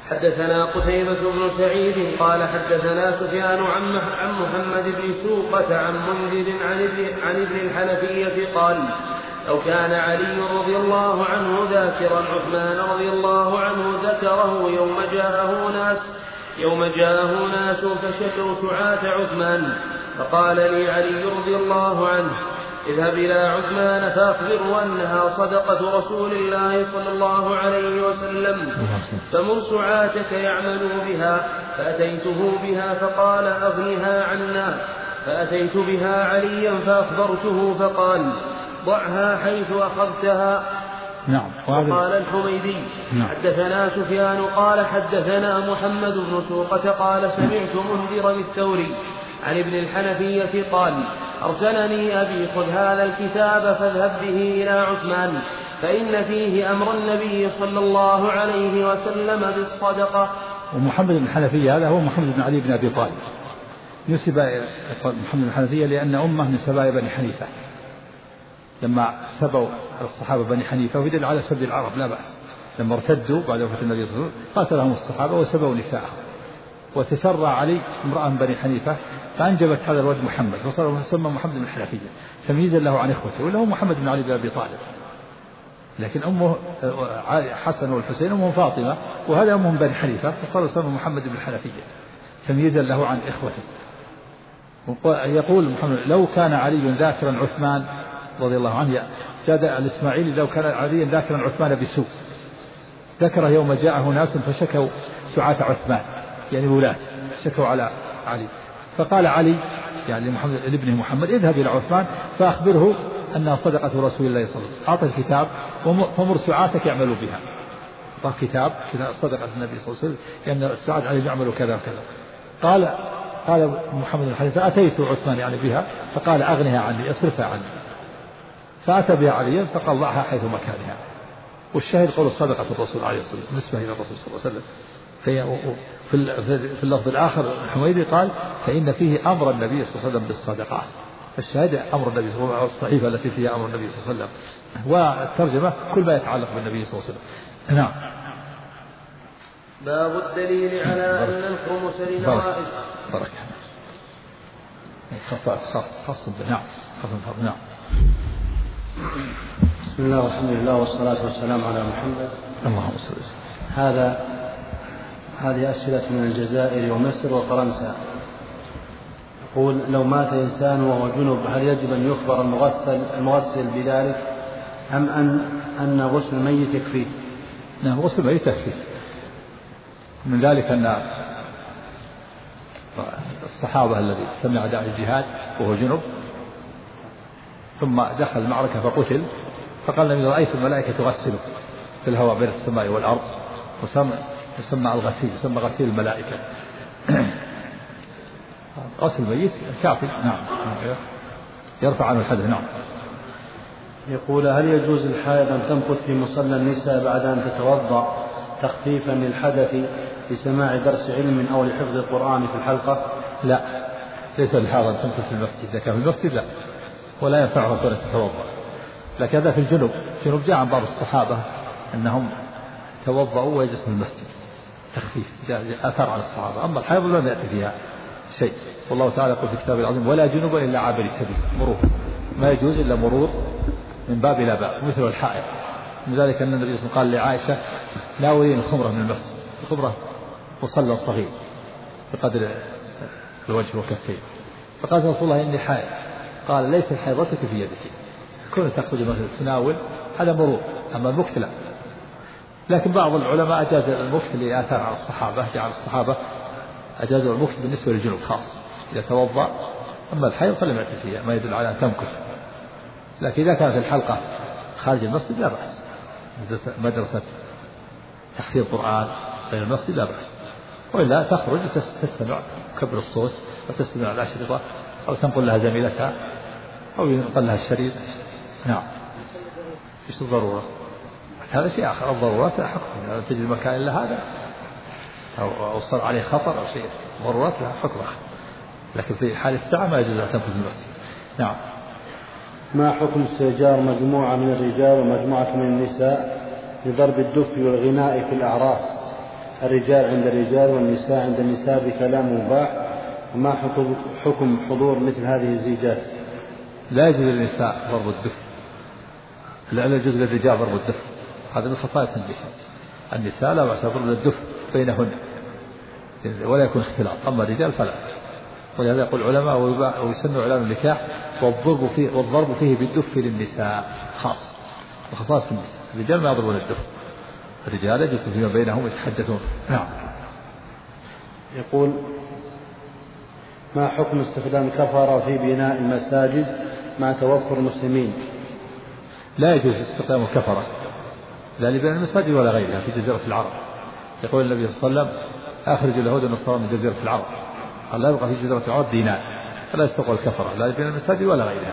حدثنا قتيبة بن سعيد قال حدثنا سفيان عن محمد بن سوقة عن منذر عن ابن الحنفية قال لو كان علي رضي الله عنه ذاكرا عثمان رضي الله عنه ذكره يوم جاءه ناس فشكوا سعاة عثمان فقال لي علي رضي الله عنه اذهب إلى عثمان فأخبره أنها صدقة رسول الله صلى الله عليه وسلم فمر سعاتك يعملوا بها. فأتيته بها فقال أغنها عنا. فأتيت بها عليا فأخبرته فقال ضعها حيث أخذتها. نعم. وقال الحميدي حدثنا سفيان قال حدثنا محمد بن سوقة قال سمعت منذرا الثوري عن ابن الحنفية قال أرسلني أبي خذ هذا الكتاب فاذهب به إلى عثمان فإن فيه أمر النبي صلى الله عليه وسلم بالصدقة. ومحمد بن الحنفية هذا هو محمد بن علي بن أبي طالب، نسب محمد بن الحنفية لأن أمه من سبايا بني حنيفة لما سبوا الصحابة بني حنيفة، ويدل على سب العرب لا بأس، لما ارتدوا بعد وفاة النبي صلى الله عليه وسلم قاتلهم الصحابة وسبوا نساءهم، وتسرى علي امرأة بني حنيفة فأنجبت هذا الولد محمد فصار يسمى محمد بن الحنفية تمييزا له عن إخوته، وله محمد بن علي بن أبي طالب، لكن أمه حسن والحسين أمهم فاطمة وهذا أمهم بني حنيفة فصار يسمى محمد بن الحنفية تمييزا له عن إخوته. يقول محمد لو كان علي ذاكرا عثمان رضي الله عنه، زاد الإسماعيلي لو كان علي ذاكرا عثمان بسوء، ذكر يوم جاءه ناس فشكوا سعاة عثمان يعني ولاة شكوا على علي، فقال علي يعني لابنه محمد اذهب إلى عثمان فأخبره أنها صدقة رسول الله صلى الله عليه وسلم، أعطى الكتاب فمر سعاتك يعملوا بها، أعطى كتاب صدقة النبي صلى الله عليه وسلم لأن السعاة عليه يعملوا كذا وكذا. قال محمد بن الحنفية فأتيت عثمان يعني بها فقال أغنها عني اصرفها عني، فأتى بها عليا فقال ضعها حيث مكانها. والشاهد قول صدقة الرسول عليه الصلاة والسلام نسبة إلى الرسول صلى الله عليه وسلم. في اللفظ الآخر الحميدي قال فإن فيه أمر النبي صلى الله عليه وسلم بالصدقات، فالشاهد أمر النبي صلى الله عليه وسلم الصحيفة التي فيها أمر النبي صلى الله عليه وسلم، والترجمة كل ما يتعلق بالنبي صلى الله عليه وسلم. نعم. باب الدليل على أن الخمس لنوائب. بارك خاص نعم. نعم. بسم الله والحمد لله والصلاة والسلام على محمد. اللهم صل وسلم. هذه أسئلة من الجزائر ومصر وفرنسا. يقول لو مات إنسان وهو جنب هل يجب أن يخبر المغسل بذلك أم أن غسل الميت يكفيه؟ نعم غسل الميت يكفيه. من ذلك أن الصحابة الذي سمع داعي الجهاد وهو جنب ثم دخل المعركة فقتل فقال لم رأيت الملائكة تغسل في الهواء بين السماء والأرض يسمى الغسيل، يسمى غسيل الملائكة. غسل الميت كافي. نعم يرفع عنه الحدث. نعم. يقول هل يجوز الحائض أن تمكث في مصلى النساء بعد أن تتوضأ تخفيفا للحدث لسماع درس علم أو لحفظ القرآن في الحلقة؟ لا ليس الحائض أن تمكث في المسجد، إذا كان في المسجد لا، ولا ينفعها أن تتوضأ، لكن هذا في الجنوب جاء عن بعض الصحابة أنهم توضأوا ويجلسوا في المسجد تخفيف، أثر على الصحابة. أما الحائض لم يأتي فيها شيء، والله تعالى يقول في كتابه العظيم ولا جنوب إلا عابر سبيل، مرور ما يجوز إلا مرور من باب إلى باب مثل الحائض. من ذلك أن النبي صلى الله عليه وسلم قال لعائشة ناولين الخمرة من المسجد، الخمرة مصلى صغير بقدر الوجه والكفين، فقالت رسول الله إني حائض، قال ليس حيضتك في يدك، كون تأخذ مثلا تناول هذا مرور، أما المكت لا. لكن بعض العلماء أجاز المكت لآثار على الصحابة، جعل الصحابة أجازوا المكت بالنسبة للجنوب خاص إذا توضأ، أما الحيض فلم يأتي فيها ما يدل على أن تمكث. لكن إذا كانت الحلقة خارج المسجد لا بأس، مدرسة تحفيظ قرآن بين المسجد لا بأس، وإلا تخرج وتستمع كبر الصوت وتستمع الأشرطة أو تنقل لها زميلتها أو ينقل لها الشريط. نعم. إيش الضرورة؟ هذا شيء آخر، الضرورات لا حكم، لا تجد مكان إلا هذا أو صار عليه خطر أو شيء، ضرورات لا حكم آخر، لكن في حال الساعة ما يجوز أن تنفذ المسجد. نعم. ما حكم استئجار مجموعة من الرجال ومجموعة من النساء لضرب الدف والغناء في الأعراس الرجال عند الرجال والنساء عند النساء بكلام مباح؟ وما حكم حضور مثل هذه الزيجات؟ لا يجوز للنساء ضرب الدف، لا يجوز للرجال ضرب الدف، هذا من خصائص النساء. النساء لا بأس ضرب الدف بينهن ولا يكون اختلاط، أما الرجال فلا. ولهذا يقول العلماء ويسن إعلان النكاح والضرب فيه بالدف للنساء خاص وخصائص النساء. الرجال ما يضربون الدف، الرجال يجلسون فيما بينهم يتحدثون. نعم. يقول ما حكم استخدام كفرة في بناء المساجد مع توفر المسلمين؟ لا يجوز استخدام الكفرة لا لبناء المساجد ولا غيرها في جزيرة العرب. يقول النبي صلى الله عليه وسلم أخرج اليهود والنصارى من جزيرة العرب، قال لا يبقى في جزيرة العرب دينار، فلا يستقبل الكفرة لا لبناء المساجد ولا غيرها.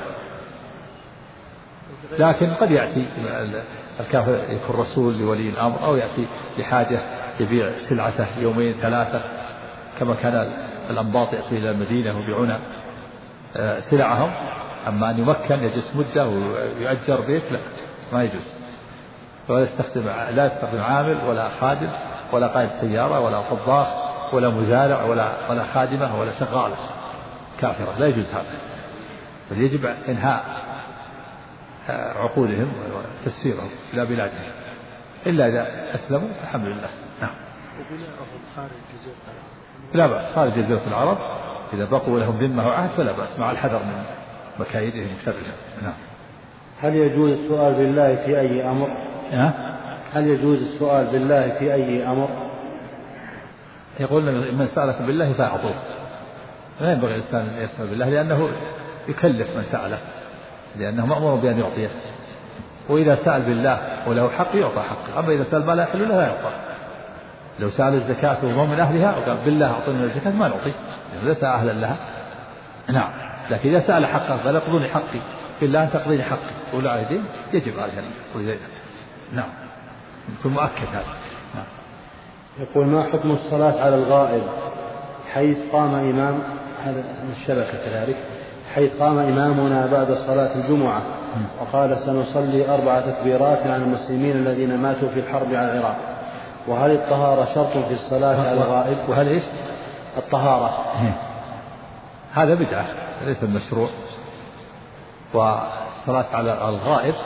لكن قد يأتي الكافر يكون رسول لولي الأمر، أو يأتي لحاجة يبيع سلعته يومين ثلاثة، كما كان الأنباط يأتي إلى المدينة ويبيعون سلعهم. أما أن يمكن يجلس مدة ويؤجر بيت لا، ما يجوز. لا يستخدم عامل ولا خادم ولا قائد سيارة ولا طباخ ولا مزارع ولا خادمة ولا شغالة كافرة، لا يجوز هذا. بل يجب إنهاء عقودهم وتسفيرهم إلى بلادهم إلا إذا أسلموا الحمد لله. نعم. لا بأس خارج جزيرة العرب إذا بقوا لهم ذمة وعهد فلا بأس، مع الحذر من مكايدهم وشرهم. نعم. هل يجوز السؤال بالله في أي أمر؟ هل يجوز السؤال بالله في أي أمر؟ يقول من سألك بالله فأعطوه، لا ينبغي الإنسان أن يسأل بالله لأنه يكلف من سأله، لأنه مأمور بأن يعطيه. وإذا سأل بالله وله حق يعطى حقه، أما إذا سأل ما لا يحل له لا يعطى. لو سأل الزكاة وهو من أهلها وقال بالله أعطني من الزكاة ما نعطيه، يعني ليس أهلا لها. نعم. لكن إذا سأل حقه قال اقضوني حقي بالله أن تقضيني حقي ولا عيدين يجب عليه أن يقضي. نعم. يكون مؤكد هذا. نعم. يقول ما حكم الصلاة على الغائب حيث قام إمام، هذا الشبكة كذلك، حيث قام إمامنا بعد صلاة الجمعة وقال سنصلي 4 تكبيرات عن المسلمين الذين ماتوا في الحرب على العراق، وهل الطهارة شرط في الصلاة على الغائب؟ وهل إيش؟ الطهارة. هذا بدعة ليس المشروع. والصلاة على الغائب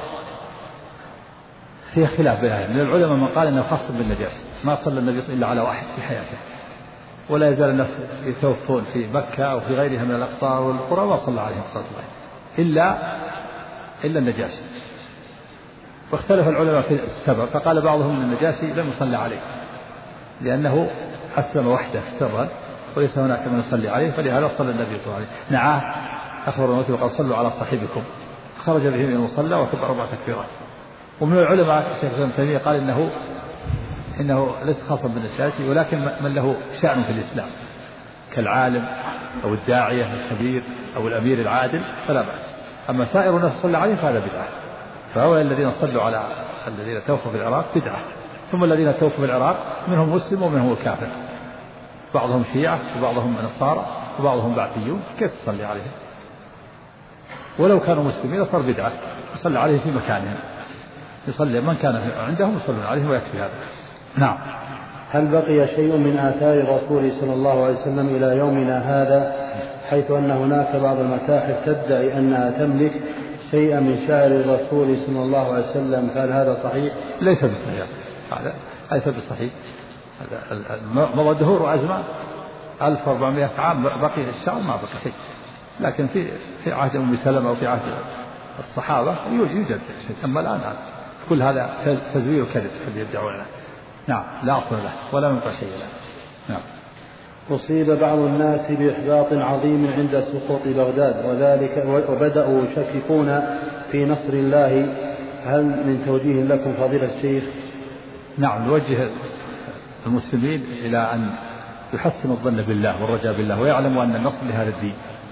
فيها خلاف بين من العلماء من قال انه خاص بالنجاسة، ما صلى النبي إلا على واحد في حياته، ولا يزال الناس يتوفون في مكة أو في غيرها من الأقطار والقرى ما صلى عليهم صلى الله عليه إلا النجاشي. واختلف العلماء في السبب، فقال بعضهم ان النجاشي لم يصلى عليه لأنه أسلم وحده سرا وليس هناك من يصلي عليه، فلهذا صلى النبي صلى الله عليه وسلم. نعاه أخبر الموت وقال صلوا على صاحبكم، خرج به من المصلى وكبر 4 تكبيرات. ومن العلماء الشيخ ابن تيمية قال إنه ليس خاصا بالنجاشي، ولكن من له شأن في الإسلام كالعالم أو الداعية الكبير أو الأمير العادل فلا بأس. أما سائر الناس صلى عليه فهذا بدعة. فهؤلاء الذين صلوا على الذين توفوا في العراق بدعة، ثم الذين توفوا في العراق منهم مسلم ومنهم الكافر، بعضهم شيعة وبعضهم نصارى وبعضهم بعثيون، كيف تصلي عليهم؟ ولو كانوا مسلمين صار بدعة، يصلي عليه في مكانهم، يصلي من كان عندهم يصلون عليه ويكفي هذا. نعم. هل بقي شيء من آثار الرسول صلى الله عليه وسلم إلى يومنا هذا، حيث أن هناك بعض المتاحف تدعي أنها تملك شيئا من شعر الرسول صلى الله عليه وسلم، فهل هذا صحيح؟ ليس بصحيح، هذا ليس بصحيح. مضى دهور وأزمان 1400 عام بقي الشعر ما بقي شيء، لكن في عهد أم سلمة وفي عهد الصحابة يوجد شيء، أما الآن كل هذا تزوير وكذب الذي يدعونه. نعم. لا أصل له ولا منقع شيء له. نعم. أصيب بعض الناس بإحباط عظيم عند سقوط بغداد وذلك، وبدأوا يشككون في نصر الله، هل من توجيه لكم فضيلة الشيخ؟ نعم. نوجه المسلمين إلى أن يحسنوا الظن بالله والرجاء بالله، ويعلموا أن النصر لهذا الدين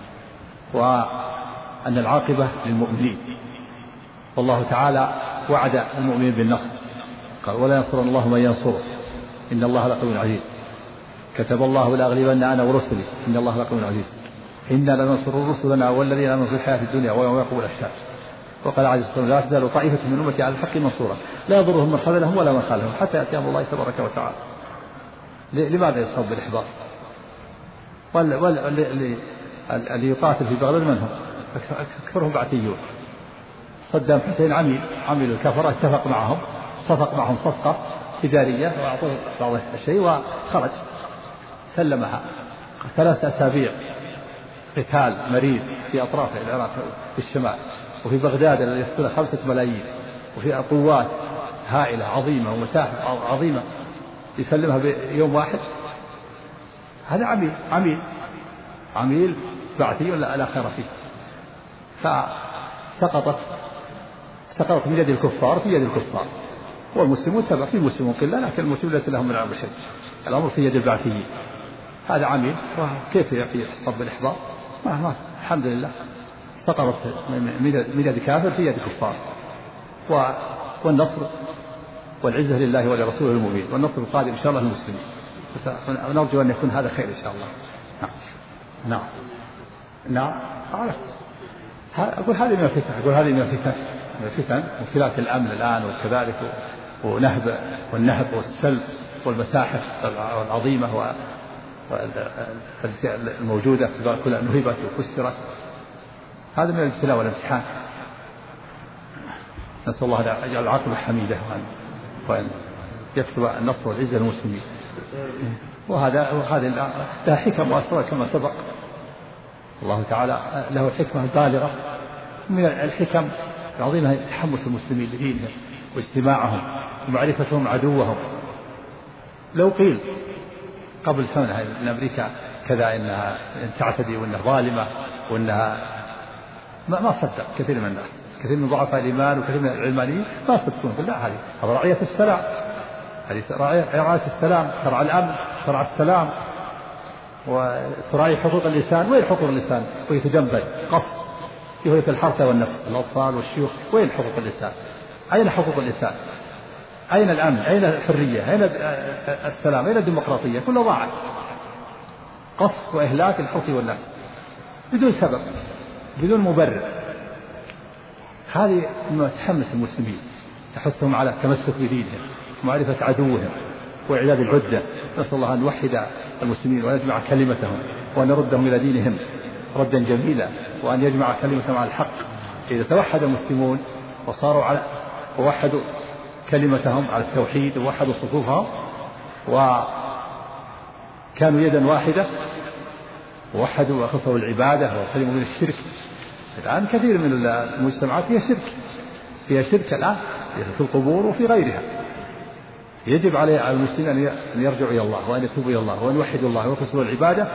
وأن العاقبة للمؤمنين، والله تعالى وعد المؤمنين بالنصر، قال ولا ينصر الله من ينصره إن الله لقوي عزيز، كتب الله لأغلبن أنا ورسلي إن الله لقوي عزيز، إنا لننصر رسلنا والذين آمنوا في الحياة الدنيا ويوم يقوم الأشهاد. وقال عليه الصلاة والسلام لا تزال طائفة من أمتي على الحق منصورة لا يضرهم من خذلهم ولا من خالفهم حتى يأتي أمر الله تبارك وتعالى. لماذا يصاب بالإحباط؟ اللي يقاتل في بغداد من هم؟ أكثرهم بعثيون. صدام حسين عمل الكفرة، اتفق معهم، صفق معهم صفقة تجارية وأعطوه بعض الشيء وخرج سلمها. 3 أسابيع قتال مرير في أطراف العراق في الشمال، وفي بغداد الذي يسكنها 5 ملايين، وفي قوات هائلة عظيمة ومتاحف عظيمة يسلمها بيوم واحد. هذا عميل بعثي ولا لا خير فيه. فسقطت من يد الكفار في يد الكفار، والمسلمون تبع في المسلمون قلة، لكن المسلمون ليس لهم من الأمر شيء، الأمر في يد البعثيين. هذا عميل، وكيف يحصل بالإحباط؟ ما الحمد لله سقطت من يد كافر في يد كفار، والنصر والعزة لله ولرسوله المبين، والنصر القادم إن شاء الله للمسلمين. ونرجو أن يكون هذا خير إن شاء الله. نعم. أقول هذه من الفتن، مشكلات الأمن الآن وكذلك، والنهب والسلب والمتاحف العظيمة الموجودة كلها نهبت وكسرت. هذا من الابتلاء والامتحان. نسأل الله أن يجعل العاقبة حميدة وأن يكتب النصر والعزة للمسلمين. وهذا له حكم وأسرار كما سبق. الله تعالى له الحكمة البالغة. من الحكم العظيمة تحمس المسلمين لدينهم واجتماعهم ومعرفتهم عدوهم. لو قيل قبل سنة إن أمريكا كذا، إنها تعتدي وإنها ظالمة وإنها ما صدق كثير من الناس، كثير من ضعفاء الإيمان وكثير من العلمانيين ما يصدقون بالله. هذه رعية السلام، هذه رعاية السلام، ترعى الأمن، ترعى السلام، وتراعي حقوق الإنسان. وين حقوق الإنسان وهي تجنبل قصد في هوية الحرثة والنسل، الأطفال والشيوخ؟ وين حقوق الإنسان؟ أين حقوق الإنسان؟ أين الأمن؟ أين الحرية؟ أين السلام؟ أين الديمقراطية؟ كلها ضاعت. قصف وإهلاك الحرث والنسل بدون سبب، بدون مبرر. هذه مما تحمس المسلمين، تحثهم على التمسك بدينهم ومعرفة عدوهم وإعداد العدة. نسأل الله أن يوحد المسلمين وأن يجمع كلمتهم وأن يردهم إلى دينهم ردا جميلا، وأن يجمع كلمتهم على الحق. إذا توحد المسلمون ووحدوا كلمتهم على التوحيد ووحدوا صفوفهم وكانوا يدا واحدة ووحدوا وخصوا العبادة وسلموا من الشرك. الآن كثير من المجتمعات فيها شرك الآن في القبور وفي غيرها. يجب على المسلمين أن يرجعوا إلى الله وأن يتوبوا إلى الله وأن يوحدوا الله ويخلصوا العبادة،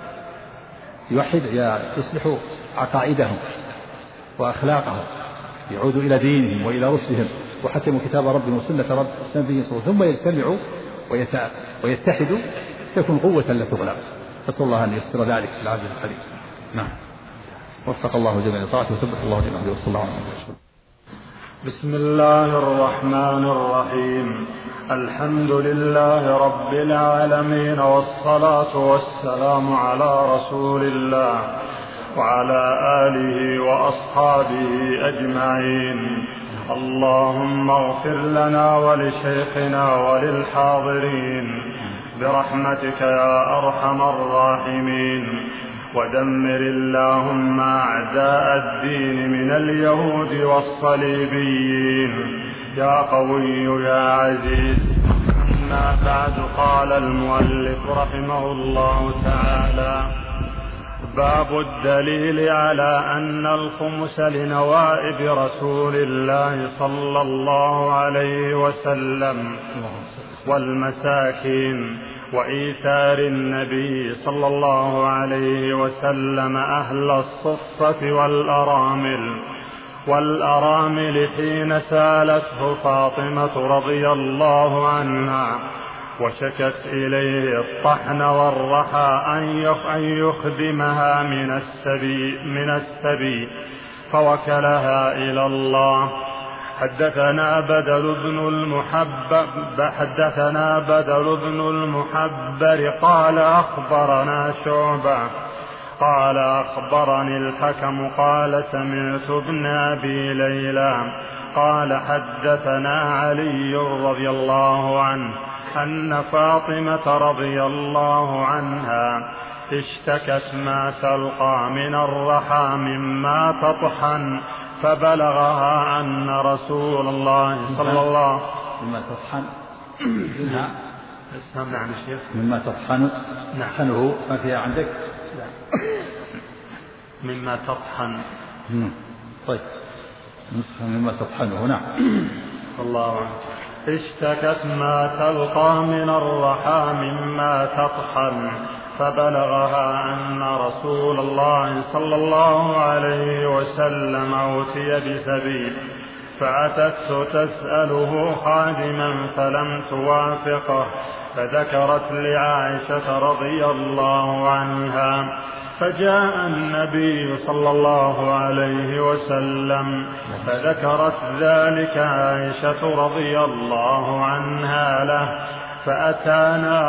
يصلحوا عقائدهم وأخلاقهم، يعودوا إلى دينهم وإلى رشدهم وحكموا كتاب ربهم وسنة نبيهم صلى الله عليه وسلم، ثم يجتمعوا ويتحدوا تكون قوة لا تغلب. نسأل الله أن ييسر ذلك في العاجل القريب. نعم. وفق الله جميع طاعته وثبت الله جميع وصلى الله عليه وسلم. بسم الله الرحمن الرحيم. الحمد لله رب العالمين، والصلاة والسلام على رسول الله وعلى آله وأصحابه أجمعين. اللهم اغفر لنا ولشيخنا وللحاضرين برحمتك يا أرحم الراحمين، ودمر اللهم أعداء الدين من اليهود والصليبيين يا قوي يا عزيز. أما بعد، قال المؤلف رحمه الله تعالى: باب الدليل على أن الخمس لنوائب رسول الله صلى الله عليه وسلم والمساكين، وإيثار النبي صلى الله عليه وسلم أهل الصفة والأرامل حين سالته فاطمة رضي الله عنها وشكت إليه الطحن والرحى أن يخدمها من السبي فوكلها إلى الله. حدثنا بدل بن المحبر قال أخبرنا شعبة قال أخبرني الحكم قال سمعت ابن أبي ليلى قال حدثنا علي رضي الله عنه أن فاطمة رضي الله عنها اشتكت ما تلقى من الرحى مما تطحن، فبلغها أن رسول الله صلى الله مما تطحن نعم شيخ مما تطحن تطحنه ما فيها عندك مما تطحن طيب نسخة مما تطحنه نعم الله عنه. اشتكت ما تلقى من الرحى مما تطحن، فبلغها أن رسول الله صلى الله عليه وسلم أوتي بسبيل، فأتته تسأله خادما فلم توافقه، فذكرت لعائشة رضي الله عنها، فجاء النبي صلى الله عليه وسلم فذكرت ذلك عائشة رضي الله عنها له، فأتانا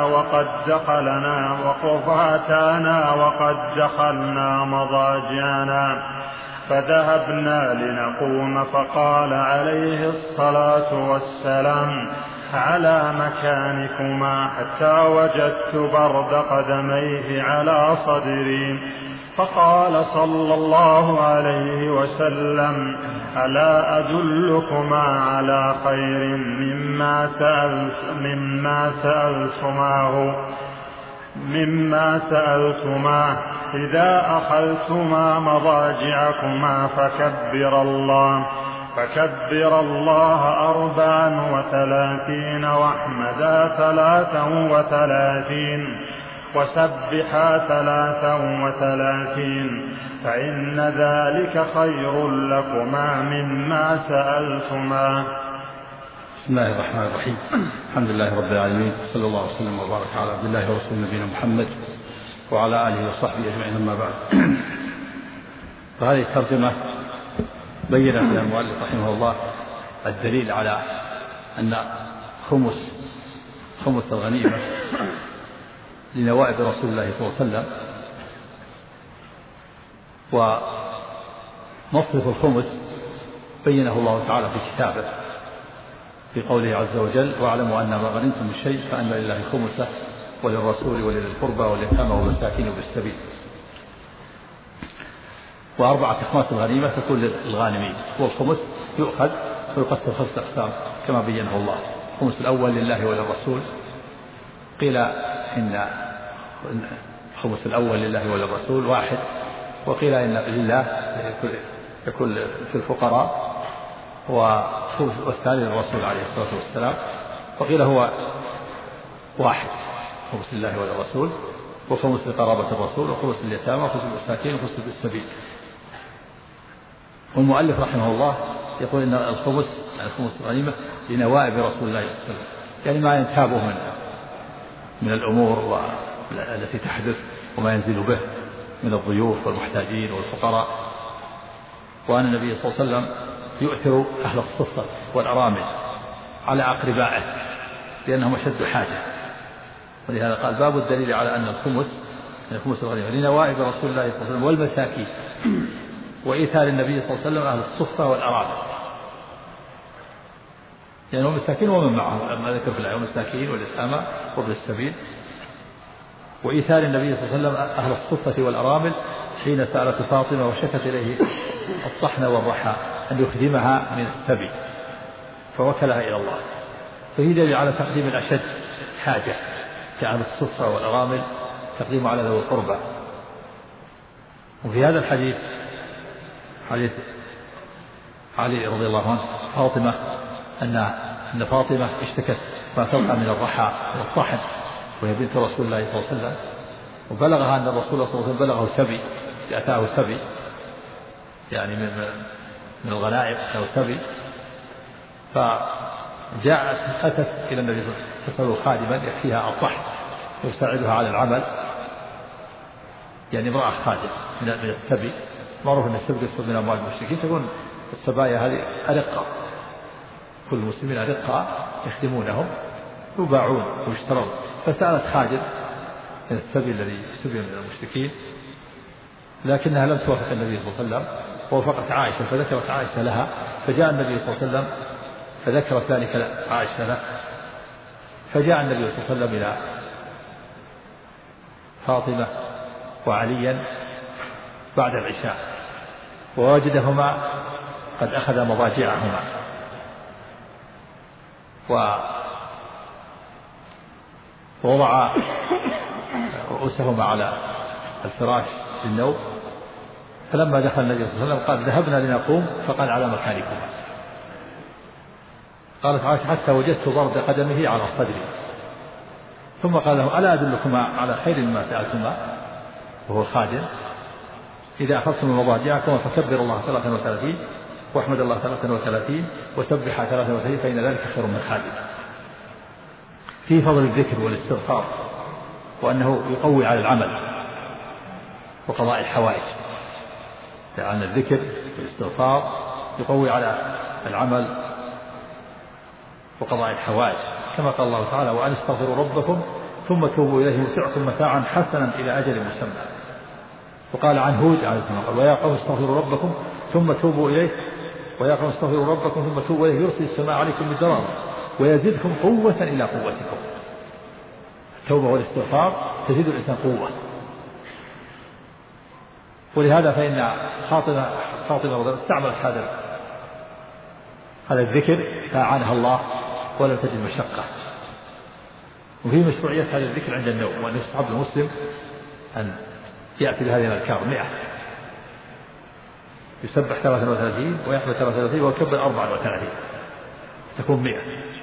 وقد دخلنا مضاجعنا، فذهبنا لنقوم، فقال عليه الصلاة والسلام على مكانكما حتى وجدت برد قدميه على صدري، فقال صلى الله عليه وسلم ألا أدلكما على خير مما سألتماه إذا أخذتما مضاجعكما فكبر الله 34 واحمدا 33 وسبحا 33 فإن ذلك خير لكما مما سألتما. بسم الله الرحمن الرحيم. الحمد لله رب العالمين، صلى الله وسلم وبارك على عبد الله ورسوله نبينا محمد وعلى آله وصحبه أجمعين، أما بعد. فهذه الترجمة بين فيها المؤلف رحمه الله الدليل على أن خمس الغنيمة لنوائب رسول الله صلى الله عليه وسلم، ومصرف الخمس بينه الله تعالى في كتابه في قوله عز وجل واعلموا أن ما غنمتم من شيء فأن لله خمسه وللرسول ولذي القربى واليتامى والمساكين وبالسبيل. وأربعة أخماس الغنيمة تكون للغانمين، والخمس يؤخذ ويقسم 5 أقسام كما بينه الله. الخمس الأول لله وللرسول، قيل إن الخمس الأول لله وللرسول 1، وقيل إن لله يكون في الفقراء، والثاني للرسول عليه الصلاة والسلام، وقيل هو 1، خمس لله وللرسول، وخمس لقرابة الرسول، وخمس لليتامى، وخمس للمساكين، وخمس بالسبيل. والمؤلف رحمه الله يقول إن الخمس الغنيمة لنوائب رسول الله صلى الله عليه وسلم، يعني ما ينتابه من الأمور التي تحدث وما ينزل به من الضيوف والمحتاجين والفقراء. وأن النبي صلى الله عليه وسلم يؤثر أهل الصفة والأرامل على أقربائه لأنهم أشد حاجة، ولهذا قال باب الدليل على أن الخمس الغنيمة لنوائب رسول الله صلى الله عليه وسلم والمساكين، وإيثار النبي صلى الله عليه وسلم أهل الصفة والأرامل، يعني المساكين ومن معهم لما ذكر في الآية المساكين واليتامى وابن السبيل. وإيثار النبي صلى الله عليه وسلم أهل الصفة والأرامل حين سألت فاطمة وشكت إليه الطحن والرحى أن يخدمها من السبي فوكلها إلى الله، فهي دليل على تقديم الأشد حاجة كأهل الصفة والأرامل، تقديم على ذوي القربى. وفي هذا الحديث حديث علي رضي الله عنه فاطمة أن فاطمة اشتكت ما تلقى من الرحى والطحن، وهي بنت رسول الله صلى الله عليه وسلم، وبلغها أن الرسول صلى الله عليه وسلم بلغه سبي، أتاه سبي يعني من الغنائم أتاه سبي، فجاءت أتت إلى النبي صلى الله عليه وسلم تسأل خادما يكفيها الطحن ويساعدها على العمل، يعني امرأة خادم من السبي. معروف أن السبي يسبب من أموال المشركين، تكون السبايا هذه أرقة، كل المسلمين أرقة يخدمونهم يباعون ويشترون، فسألت خادم من السبي الذي سبي من المشركين، لكنها لم توافق النبي صلى الله عليه وسلم، ووافقت عائشة فذكرت عائشة لها، فجاء النبي صلى الله عليه وسلم فذكرت ذلك عائشة له، فجاء النبي صلى الله عليه وسلم إلى فاطمة وعليا بعد العشاء ووجدهما قد أخذ مضاجعهما ووضع رؤوسهما على الفراش للنوم. فلما دخل النبي صلى الله عليه وسلم قال ذهبنا لنقوم، فقال على مكانكما. قالت عائشة حتى وجدت برد قدمه على صدري، ثم قال له ألا أدلكما على خير مما سألتما، وهو الخادم، إذا أخذتم مضاجعكما فكبر الله 33 واحمد الله 33 وسبح 33 فإن ذلك خير من خادم. في فضل الذكر والاستغفار، وأنه يقوي على العمل وقضاء الحوائج، لأن الذكر والاستغفار يقوي على العمل وقضاء الحوائج، كما قال الله تعالى وأن استغفروا ربكم ثم توبوا إليه يمتعكم متاعا حسنا إلى أجل مسمى. وقال عن هود عليه السلام ويا قوم استغفروا ربكم ثم توبوا إليه ويا قوم استغفروا ربكم ثم توبوا إليه يرسل السماء عليكم مدرارا ويزدكم قوة إلى قوتكم. التوبة والاستغفار تزيد الإنسان قوة. ولهذا فإن فاطمة رضي الله عنها استعملت هذا الذكر فأعانها الله ولم تجد مشقة. وفي مشروعية هذا الذكر عند النوم، وأن يستحب المسلم أن يأتي بهذه الأذكار 100، يسبح 33 ويحمد 33 ويكبر 34 تكون 100.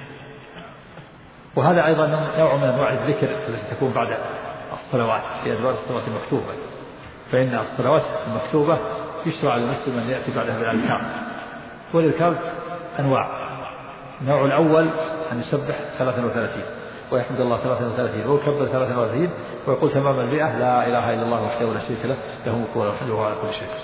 وهذا أيضا نوع من أنواع الذكر التي تكون بعد الصلوات في أدوار الصلوات المكتوبة، فإن الصلوات المكتوبة يشرع للمسلم أن يأتي بعدها بالأذكار. والأذكار أنواع، النوع الأول أن يسبح 33 ويحمد الله 33 ويكبر 33 ويقول تمام 100 لا إله إلا الله وحده لا شريك له له الملك وله الحمد وهو على كل شيء.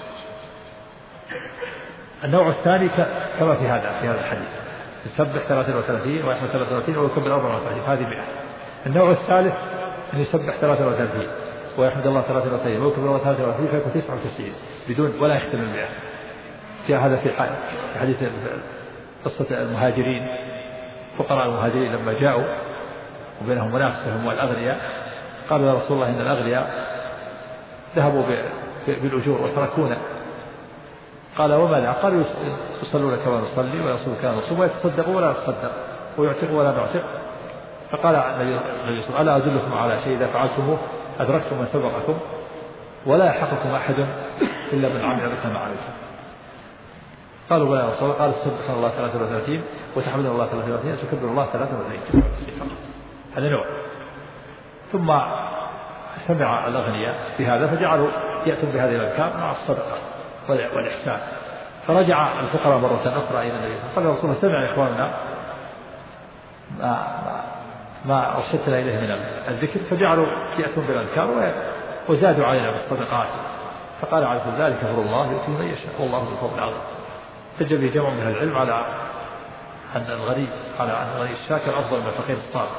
النوع الثاني كما في هذا الحديث يسبح 33 ويحمد 33 ويكبر 34 هذه 100. النوع الثالث أن يسبح 33 ويحمد الله 33 ويكبر 33 فيكون 99 بدون ولا يختم 100. جاء هذا في حديث قصة المهاجرين، فقراء المهاجرين لما جاءوا وبينهم منافسهم والأغنياء قالوا يا رسول الله إن الأغنياء ذهبوا بالأجور وتركونا. قال وماذا؟ قالوا يصلون كما نصلي ويصومون كما نصوم ويتصدقون ولا نتصدق ويعتقوا ولا نعتق. فقال النبي صلى الله عليه وسلم ألا أدلكم على شيء إذا فعلتموه أدركتم من سبقكم ولا يحقكم أحد إلا من عمل كما عملتم. قالوا ولا رسول الله. قال سبحان الله 33 وتحمد الله 33 وتكبر الله 33. هذا نوع. ثم سمع الأغنياء بهذا فجعلوا يأتون بهذه الأذكار مع الصدقة والإحسان. فرجع الفقراء مرة أخرى إلى النبي صلى الله عليه وسلم قال رسول الله سمع إخواننا ما أرشدتنا إليه من الذكر فجعلوا يأتون بالأذكار وزادوا علينا بالصدقات. فقال عليه الصلاة والسلام ذلك فضل الله يؤتيه من يشاء والله ذو الفضل العظيم. احتج به جمع من العلم على أن الغني الشاكر أفضل من الفقير الصابر.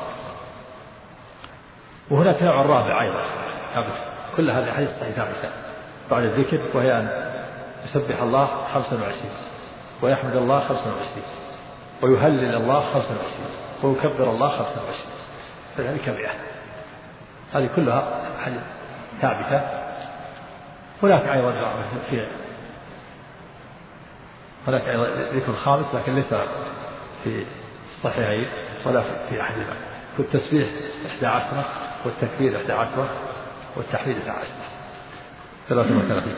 وهناك نوع الرابع أيضا ثابت، كل هذه الحديث صحيح ثابتة بعد الذكر، وهي أن يسبح الله 25 ويحمد الله 25 ويهلل الله 25 ويكبر الله 25 فذلك 100. هذه كلها حديث ثابتة. هناك أيضا ذكر خامس لكن ليس في الصحيحين ولا في أحدهما. في التسبيح 11 والتكبير 11 والتحميد 11 33.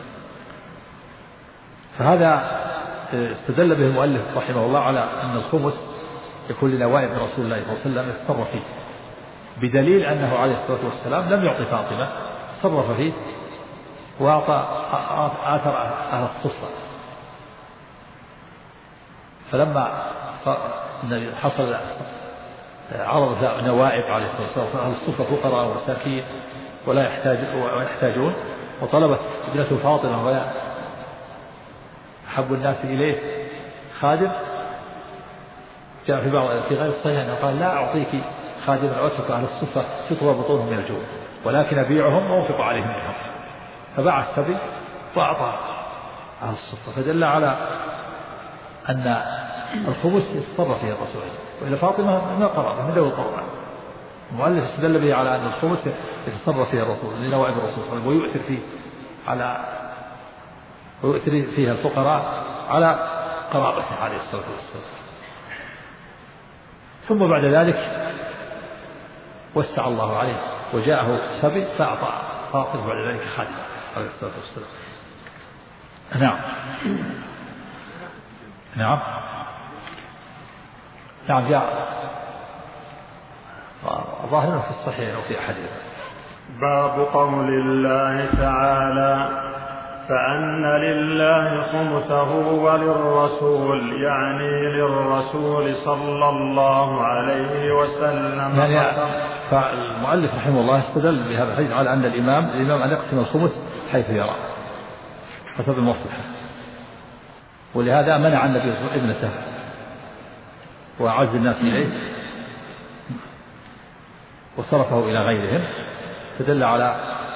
فهذا استدل به المؤلف رحمه الله على أن الخمس يكون لنوائب رسول الله صلى الله عليه وسلم يتصرف فيه، بدليل أنه عليه الصلاة والسلام لم يعطي فاطمة، تصرف فيه وأعطى آثر أهل الصفة. فلما حصل عرض نوائب عليه الصلاة والسلام أهل الصفة فقراء ومساكين ولا يحتاجون، وطلبت ابنته فاطمة ولا أحب الناس إليه خادم، جاء في غير الصحيح أنه قال لا أعطيك خادما أترك أهل الصفة سترى بطونهم من الجوع ولكن أبيعهم وأنفق عليهم منهم. فباع السبي وأعطى أهل الصفة، فدل على أن الخمس يتصرف فيه الرسول، وإلى فاطمة ما قرأ من ذوي القربى. المؤلف استدل به على أن الخمس يتصرف فيه الرسول لنوائب الرسول ويؤثر فيها الفقراء على قرابته عليه الصلاة والسلام. ثم بعد ذلك وسع الله عليه وجاءه سبي فأعطى فاطمة بعد ذلك خادمة عليه الصلاة والسلام. نعم نعم نعم جاء ظاهرا في الصحيح وفي أحاديث. باب قول الله تعالى فأن لله خمسه وللرسول، يعني للرسول صلى الله عليه وسلم. يعني فالمؤلف رحمه الله استدل بهذا الحديث على أن الإمام أن يقسم الخمس حيث يرى حسب المصلحة، ولهذا منع النبي ابنته وأعز الناس إليه وصرفه إلى غيرهم، فدل على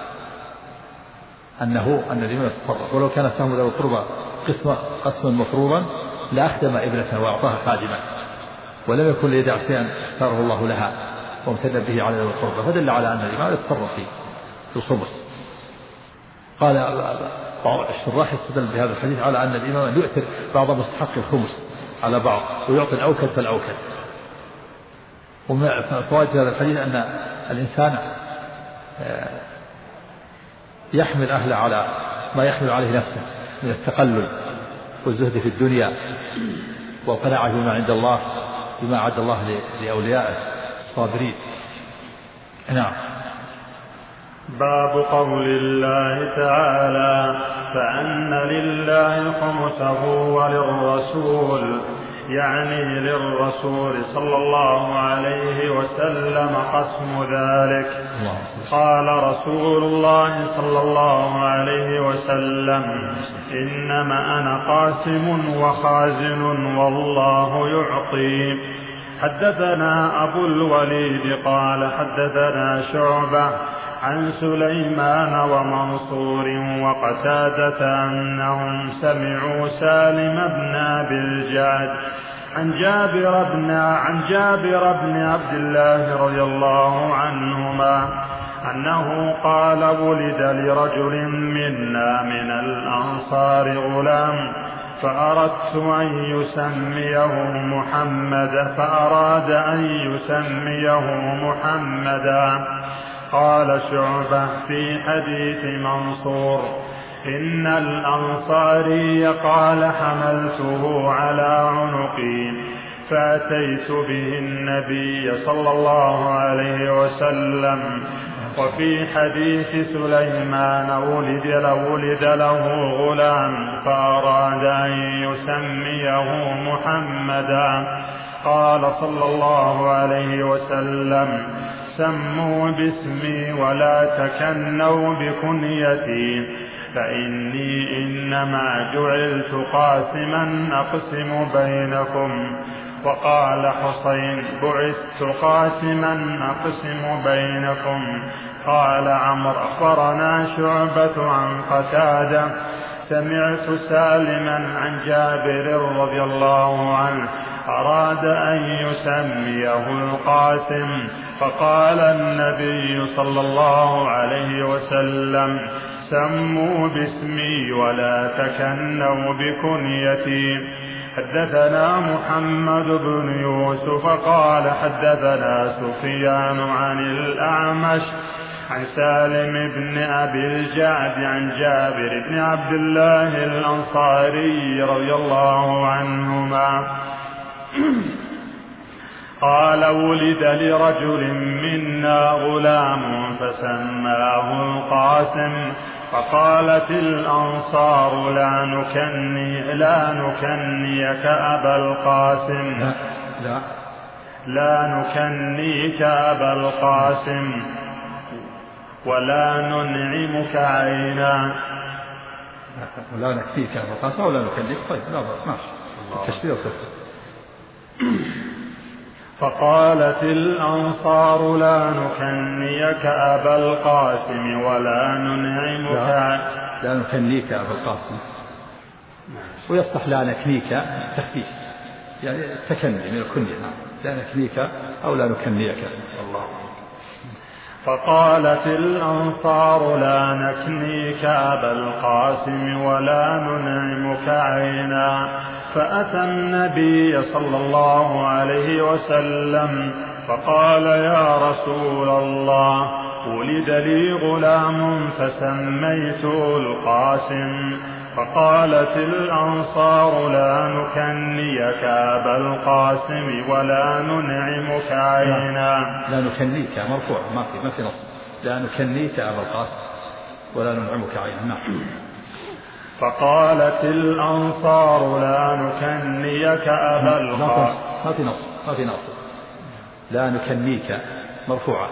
أن الإمام يتصرف. ولو كان سهم ذوي القربى قسما مفروضا لأخدم ابنته وأعطاها خادمة، ولم يكن ليدع شيئا اختاره الله لها وامتد به على ذوي القربى، فدل على أن الإمام يتصرف في الخمس. قال بعض الشراح يستدل بهذا الحديث على أن الإمام يؤثر بعض مستحق الخمس على بعض ويعطي الأوكد فالأوكد. ومن فوائد هذا الحديث أن الإنسان يحمل أهله على ما يحمل عليه نفسه من التقلل والزهد في الدنيا والقناعة بما عند الله، بما أعد الله لأوليائه الصابرين. نعم. باب قول الله تعالى فأن لله خمسه وللرسول، يعني للرسول صلى الله عليه وسلم قسم ذلك. قال رسول الله صلى الله عليه وسلم إنما أنا قاسم وخازن والله يعطي. حدثنا أبو الوليد قال حدثنا شعبة عن سليمان ومنصور وقتادة أنهم سمعوا سالم بن أبي الجعد عن جابر بن عبد الله رضي الله عنهما أنه قال ولد لرجل منا من الأنصار غلام فأراد أن يسميه محمدا. قال شعبة في حديث منصور إن الأنصاري قال حملته على عنقي فأتيت به النبي صلى الله عليه وسلم. وفي حديث سليمان ولد له غلام فأراد أن يسميه محمدا. قال صلى الله عليه وسلم سموا باسمي ولا تكنوا بكنيتي فإني إنما جعلت قاسما أقسم بينكم. وقال حسين بعثت قاسما أقسم بينكم. قال عمرو أخبرنا شعبة عن قتادة سمعت سالما عن جابر رضي الله عنه أراد أن يسميه القاسم فقال النبي صلى الله عليه وسلم سموا باسمي ولا تكنوا بكنيتي. حدثنا محمد بن يوسف قال حدثنا سفيان عن الأعمش عن سالم بن أبي الجعد عن جابر بن عبد الله الأنصاري رضي الله عنهما قال ولد لرجل منا غلام فسماه القاسم فقالت الأنصار لا نكنيك أبا القاسم لا نكنيك أبا القاسم ولا ننعمك عينا. ولا نكفيك أبا القاسم ولا نكنيك. طيب لا ماشي التشبيه صفر. فقالت الأنصار لا نكنيك أبا القاسم ولا ننعمك لا نكنيك أبا القاسم، ويصلح لا نكنيك تخفيف يعني التكني من الكنية، لا نكنيك أو لا نكنيك. الله. فقالت الأنصار لا نكنيك أبا القاسم ولا ننعمك عينا. فأتى النبي صلى الله عليه وسلم فقال يا رسول الله ولد لي غلام فسميته القاسم. فقالت الأنصار لا نكنيك أبا القاسم ولا ننعمك عينا. لا نكنيك مرفوع ما في نص. لا نكنيك أبا القاسم ولا ننعمك عينا. فقالت الأنصار لا نكنيك أبا القاسم. ما في نص. لا نكنيك مرفوعة.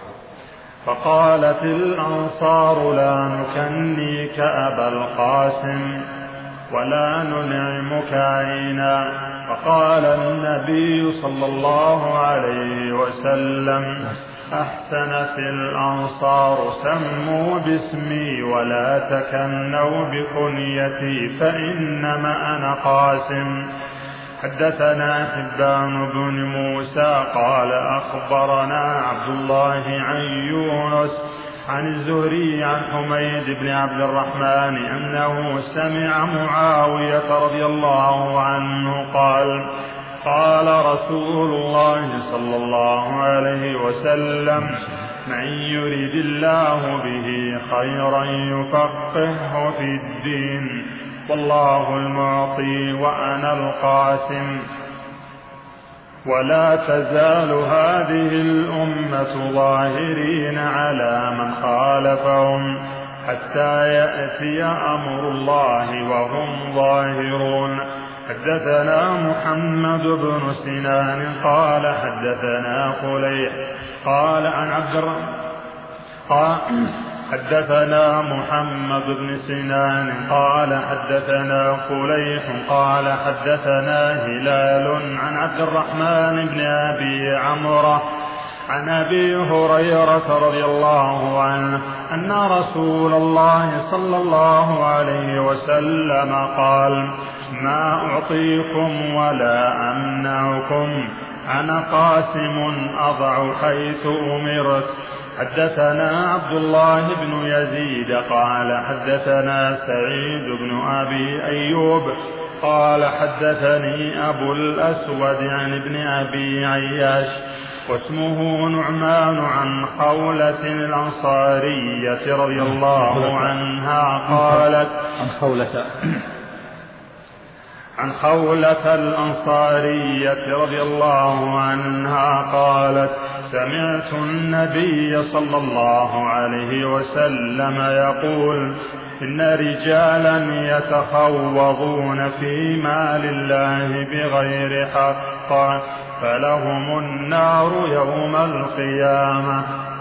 فقالت الأنصار لا نكنيك أبا القاسم ولا ننعمك عينا. فقال النبي صلى الله عليه وسلم أحسنت الأنصار سموا باسمي ولا تكنوا بكنيتي فإنما أنا قاسم. حدثنا حبان بن موسى قال أخبرنا عبد الله عن يونس عن الزهري عن حميد بن عبد الرحمن أنه سمع معاوية رضي الله عنه قال قال رسول الله صلى الله عليه وسلم من يريد الله به خيرا يفقهه في الدين والله المعطي وأنا القاسم. ولا تزال هذه الأمة ظاهرين على من خالفهم حتى يأتي أمر الله وهم ظاهرون. حدثنا محمد بن سنان قال حدثنا خليح قال عن عبد الرحمن حدثنا محمد بن سنان قال حدثنا خليح قال حدثنا هلال عن عبد الرحمن بن أبي عمرو عن أبي هريرة رضي الله عنه أن رسول الله صلى الله عليه وسلم قال ما أعطيكم ولا أمنعكم أنا قاسم أضع حيث أمرت. حدثنا عبد الله بن يزيد قال حدثنا سعيد بن أبي أيوب قال حدثني أبو الأسود عن ابن أبي عياش واسمه نعمان عن خولة الأنصارية رضي الله عنها قالت عن خولة الأنصارية رضي الله عنها قالت سمعت النبي صلى الله عليه وسلم يقول إن رجالا يتخوضون في مال الله بغير حق فلهم النار يوم القيامة.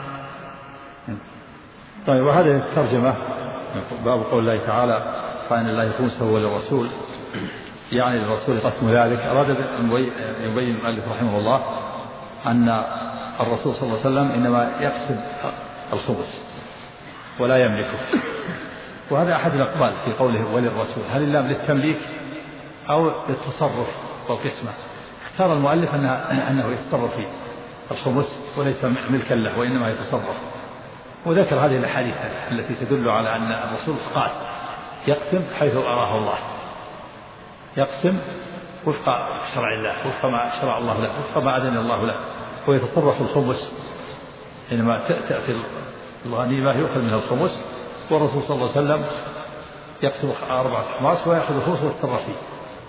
طيب وهذه الترجمة باب قول الله تعالى فإن الله يخوسه وللرسول يعني للرسول قسم ذلك. أراد يبين المؤلف رحمه الله أن الرسول صلى الله عليه وسلم إنما يقسم الخبز ولا يملكه. وهذا أحد الأقوال في قوله وللرسول هل اللام للتمليك أو للتصرف والقسمة. اختار المؤلف أنه يتصرف في الخبز وليس ملكا له وإنما يتصرف. وذكر هذه الأحاديث التي تدل على أن الرسول قاسم يقسم حيث أراه الله، يقسم وفق شرع الله وفق ما شرع الله له وفق ما أذن الله له، ويتصرف الخمس حينما تأتي الغنيمة يؤخذ منها الخمس، والرسول صلى الله عليه وسلم يقسم 4 أخماس ويأخذ الخمس ويتصرف فيه،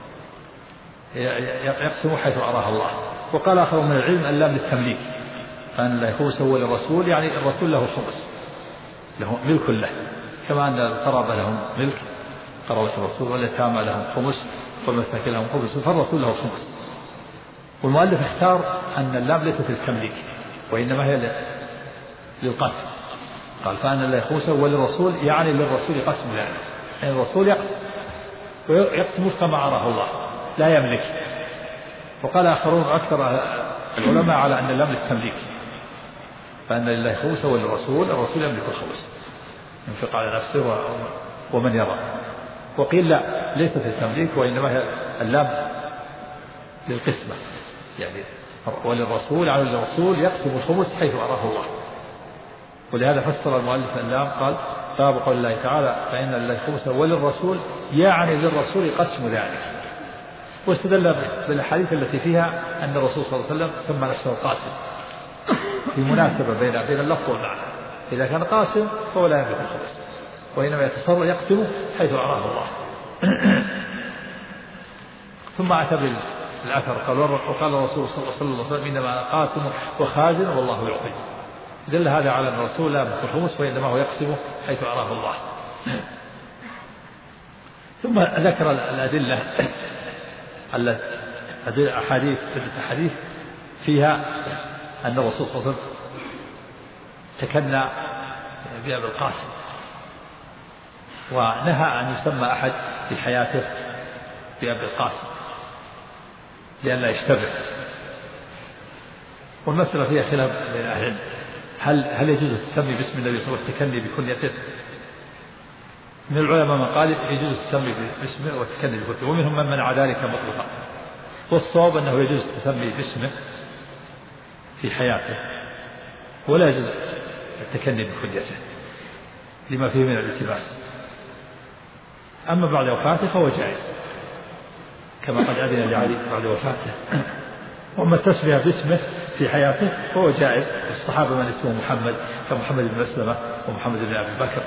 يقسم حيث أراه الله. وقال آخر من العلم اللام للتمليك، فأن لا يخوس هو للرسول يعني الرسول له خمس، له ملك له، كما أن القرابة لهم ملك قرابة الرسول، واليتامى لهم خمس والمساكين لهم خمس، فالرسول له خمس. والمؤلف اختار أن اللام ليست للتمليك وإنما هي للقسم. قال فأن لا يخوس هو للرسول يعني للرسول قسم ذلك، يعني الرسول يقسم ويقسم وفق ما أراه الله لا يملك. وقال آخرون أكثر العلماء على أن اللام للتمليك، فأن لله خمس وللرسول الرسول يملك الخمس ينفق على نفسه ومن يرى. وقيل لا ليست للتمليك وإنما هي اللام للقسمة، يعني وللرسول على الرسول يقسم الخمس حيث أراه الله. ولهذا فسر المؤلف اللام قال باب قول الله تعالى فإن لله الخمس وللرسول، يعني للرسول قسم ذلك. واستدل بالأحاديث التي فيها أن الرسول صلى الله عليه وسلم سمى نفسه قاسم في مناسبة بين اللفظ والمعنى. إذا كان قاسم فهو لا يملك الخمس، وإنما يتصرف يقسم حيث أراه الله. ثم أتى بالأثر وقال الرسول صلى الله عليه وسلم إنما أنا قاسم وخازن والله يعطي. دل هذا على أن الرسول لا يملك الخمس، وإنما هو يقسم حيث أراه الله. ثم ذكر الأدلة أحاديث فيها أن الرسول صلى الله عليه وسلم تكنى بأبي القاسم، ونهى أن يسمى أحد في حياته بأبي القاسم لئلا يشتبه. والمسألة فيها خلاف بين أهل العلم، هل يجوز التسمي باسم النبي صلى الله عليه وسلم والتكني بكنيته؟ من العلماء من قال يجوز التسمي باسمه والتكني بكنيته، ومنهم من منع ذلك مطلقا. والصواب أنه يجوز التسمي باسمه في حياته، ولا يجوز التكني بكنيته لما فيه من الالتباس. أما بعد وفاته فهو جائز كما قد أذن لعلي بعد وفاته. وأما التسمية باسمه في حياته فهو جائز. الصحابة من اسمه محمد كمحمد بن مسلمة ومحمد بن أبي بكر،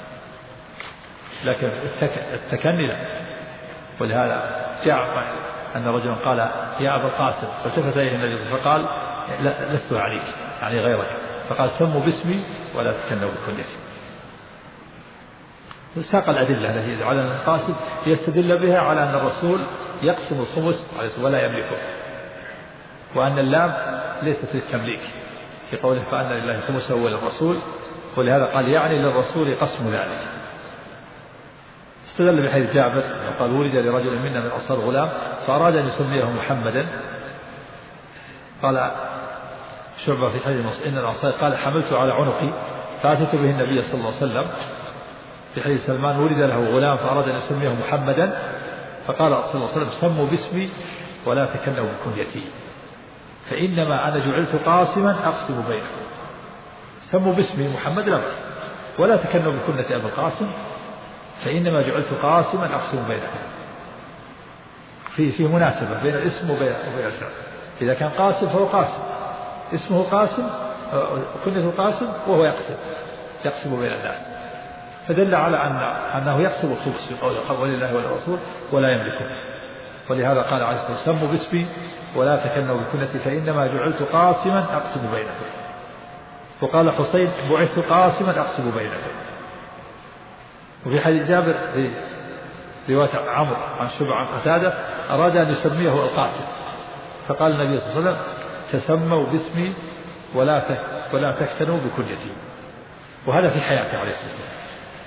لكن التكني لا. ولهذا جاء أن رجلا قال يا أبا القاسم، فالتفت إليه النبي فقال لا لست عليك، يعني غيرك، فقال سموا باسمي ولا تكنوا بكنيتي. ساق الأدلة التي على أن القاسم يستدل بها على أن الرسول يقسم الخمس ولا يملكه، وأن اللام ليست للتمليك في قوله فأن لله الخمس وللرسول، ولهذا قال يعني للرسول قسم ذلك. استدل بحديث جابر قال ولد لرجل منا من أنصار غلام فأراد أن يسميه محمدا، قال شعبة في حديث إن الأنصار قال حملت على عنقي فأتيت به النبي صلى الله عليه وسلم. في حديث سلمان ولد له غلام فأراد أن يسميه محمدا، فقال صلى الله عليه وسلم سموا باسمي ولا تكنوا بكنيتي، فإنما أنا جعلت قاسما أقسم بينكم. سموا باسمي محمد لا بأس، ولا تكنوا بكنية أبي القاسم، فإنما جعلت قاسما أقسم بينكم. في مناسبة بين الاسم وبين الفعل. إذا كان قاسم فهو قاسم، اسمه قاسم كنيته قاسم وهو يقسم بين الناس، فدل على أنه يقسم الخمس في قوله ولله وللرسول ولا يملكه. ولهذا قال عليه الصلاة والسلام سموا باسمي ولا تكنوا بكنيتي فإنما جعلت قاسما أقسم بينكم. وقال حسين بعثت قاسما أقسم بينكم. وفي حديث جابر في رواية عمرو عن شعبة عن قتادة أراد أن يسميه القاسم، فقال النبي صلى الله عليه وسلم تسموا باسمي ولا تكتنوا بكنيتي. وهذا في حياته عليه الصلاة والسلام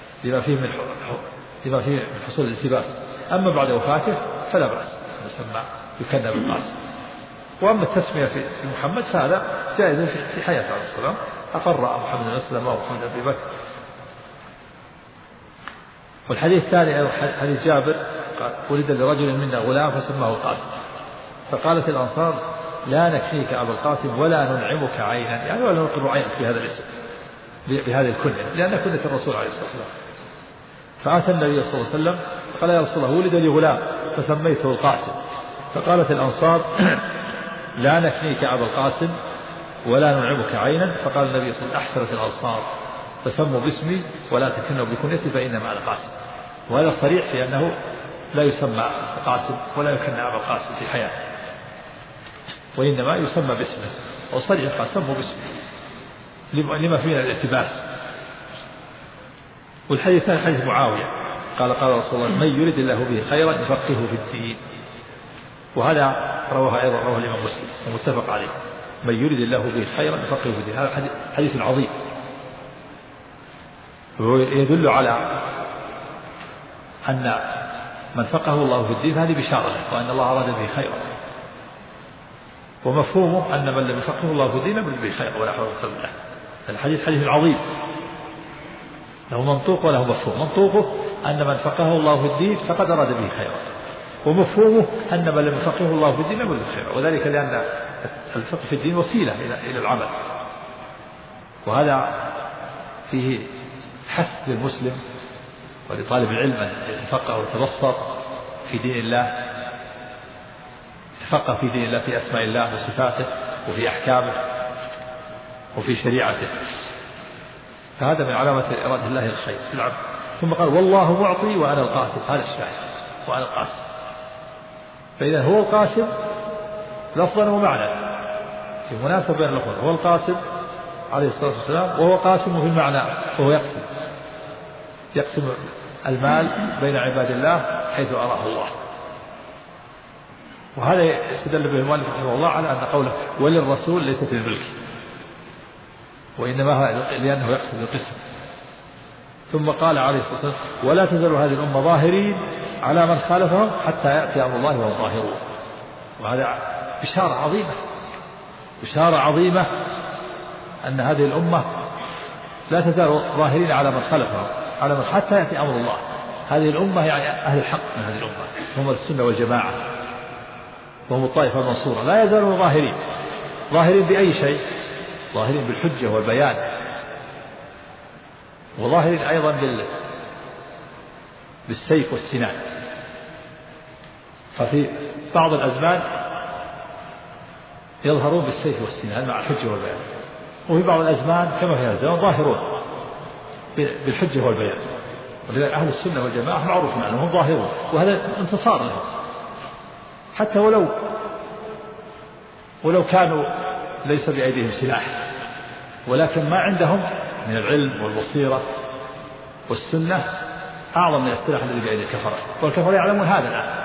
لما فيه من حصول الالتباس. أما بعد وفاته فلا بأس يسمى يكنى بالقاسم. وأما التسمية في محمد فهذا جائز في حياته عليه الصلاة والسلام، أقر محمد بن مسلمة ومحمد بن أبي بكر. والحديث الثاني حديث جابر قال ولد لرجل منا غلام فسماه القاسم، فقالت الأنصار لا نكفيك أبا القاسم ولا ننعمك عينا، يعني ولا نقر عينك بهذا الاسم بهذه الكنية، لأن كنية الرسول عليه الصلاة والسلام. فأتى النبي صلى الله عليه وسلم قال يا رسول الله ولد لي غلام فسميته القاسم، فقالت الأنصار لا نكفيك أبا القاسم ولا ننعمك عينا، فقال النبي صلى الله عليه وسلم أحسنت الأنصار فسموا باسمي ولا تكنوا بكنيتي فإنما أنا قاسم. وهذا صريح في أنه لا يسمى قاسم ولا يكنى أبا القاسم في حياته، وإنما يسمى باسمه. وصريح قال سموا باسمه لما فيه من الالتباس. والحديث الثاني حديث معاوية قال رسول الله من يريد الله به خيرا يفقهه في الدين، وهذا رواه الإمام مسلم ومتفق عليه. من يريد الله به خيرا يفقهه في الدين، هذا حديث عظيم يدل على أن من فقهه الله في الدين هذه بشارة وأن الله أراد به خيرا. ومفهومه أن من لم يفقهه الله في الدين لم يرد به خيرا ولا حول ولا قوة إلا بالله. الحديث حديث عظيم له منطوق وله مفهوم. منطوقه أن من فقهه الله في الدين فقد أراد به خيرا، ومفهومه أن من لم يفقهه الله في الدين لم يرد خيرا، وذلك لأن الفقه في الدين وسيلة إلى العمل، وهذا فيه حث للمسلم ولطالب العلم أن يتفقه ويتبسط في دين الله، يتفقه في دين الله، في أسماء الله وصفاته وفي أحكامه وفي شريعته، فهذا من علامة إرادة الله الخير في العبد. ثم قال والله معطي وأنا القاسم، هذا الشاهد، وأنا القاسم، فإذا هو القاسم لفظا ومعنى، في مناسبة بين اللفظ، هو القاسم عليه الصلاة والسلام وهو قاسم في المعنى، وهو يقسم المال بين عباد الله حيث أراه الله. وهذا يستدل به المؤلف رحمه الله على أن قوله وللرسول ليست للملك، وإنما لأنه يقصد القسم. ثم قال عليه الصلاة والسلام ولا تزال هذه الأمة ظاهرين على من خالفهم حتى يأتي أمر الله وهم ظاهرون. وهذا بشارة عظيمة، بشارة عظيمة أن هذه الأمة لا تزال ظاهرين على من خالفهم على من حتى يأتي أمر الله. هذه الأمة يعني أهل الحق من هذه الأمة هم السنة والجماعة وهم الطائفة المنصورة، لا يزالون ظاهرين. ظاهرين بأي شيء؟ ظاهرين بالحجة والبيان، وظاهرين أيضا بالسيف والسنان. ففي بعض الأزمان يظهرون بالسيف والسنان مع الحجة والبيان، وفي بعض الأزمان كما في هذا الزمان ظاهرون بالحجة والبيان. ولذلك أهل السنة والجماعة معروف أنهم ظاهرون، وهذا انتصار لهم، حتى ولو كانوا ليس بأيديهم سلاح، ولكن ما عندهم من العلم والبصيرة والسنة أعظم من السلاح الذي بأيدي الكفرة، والكفرة يعلمون هذا الآن.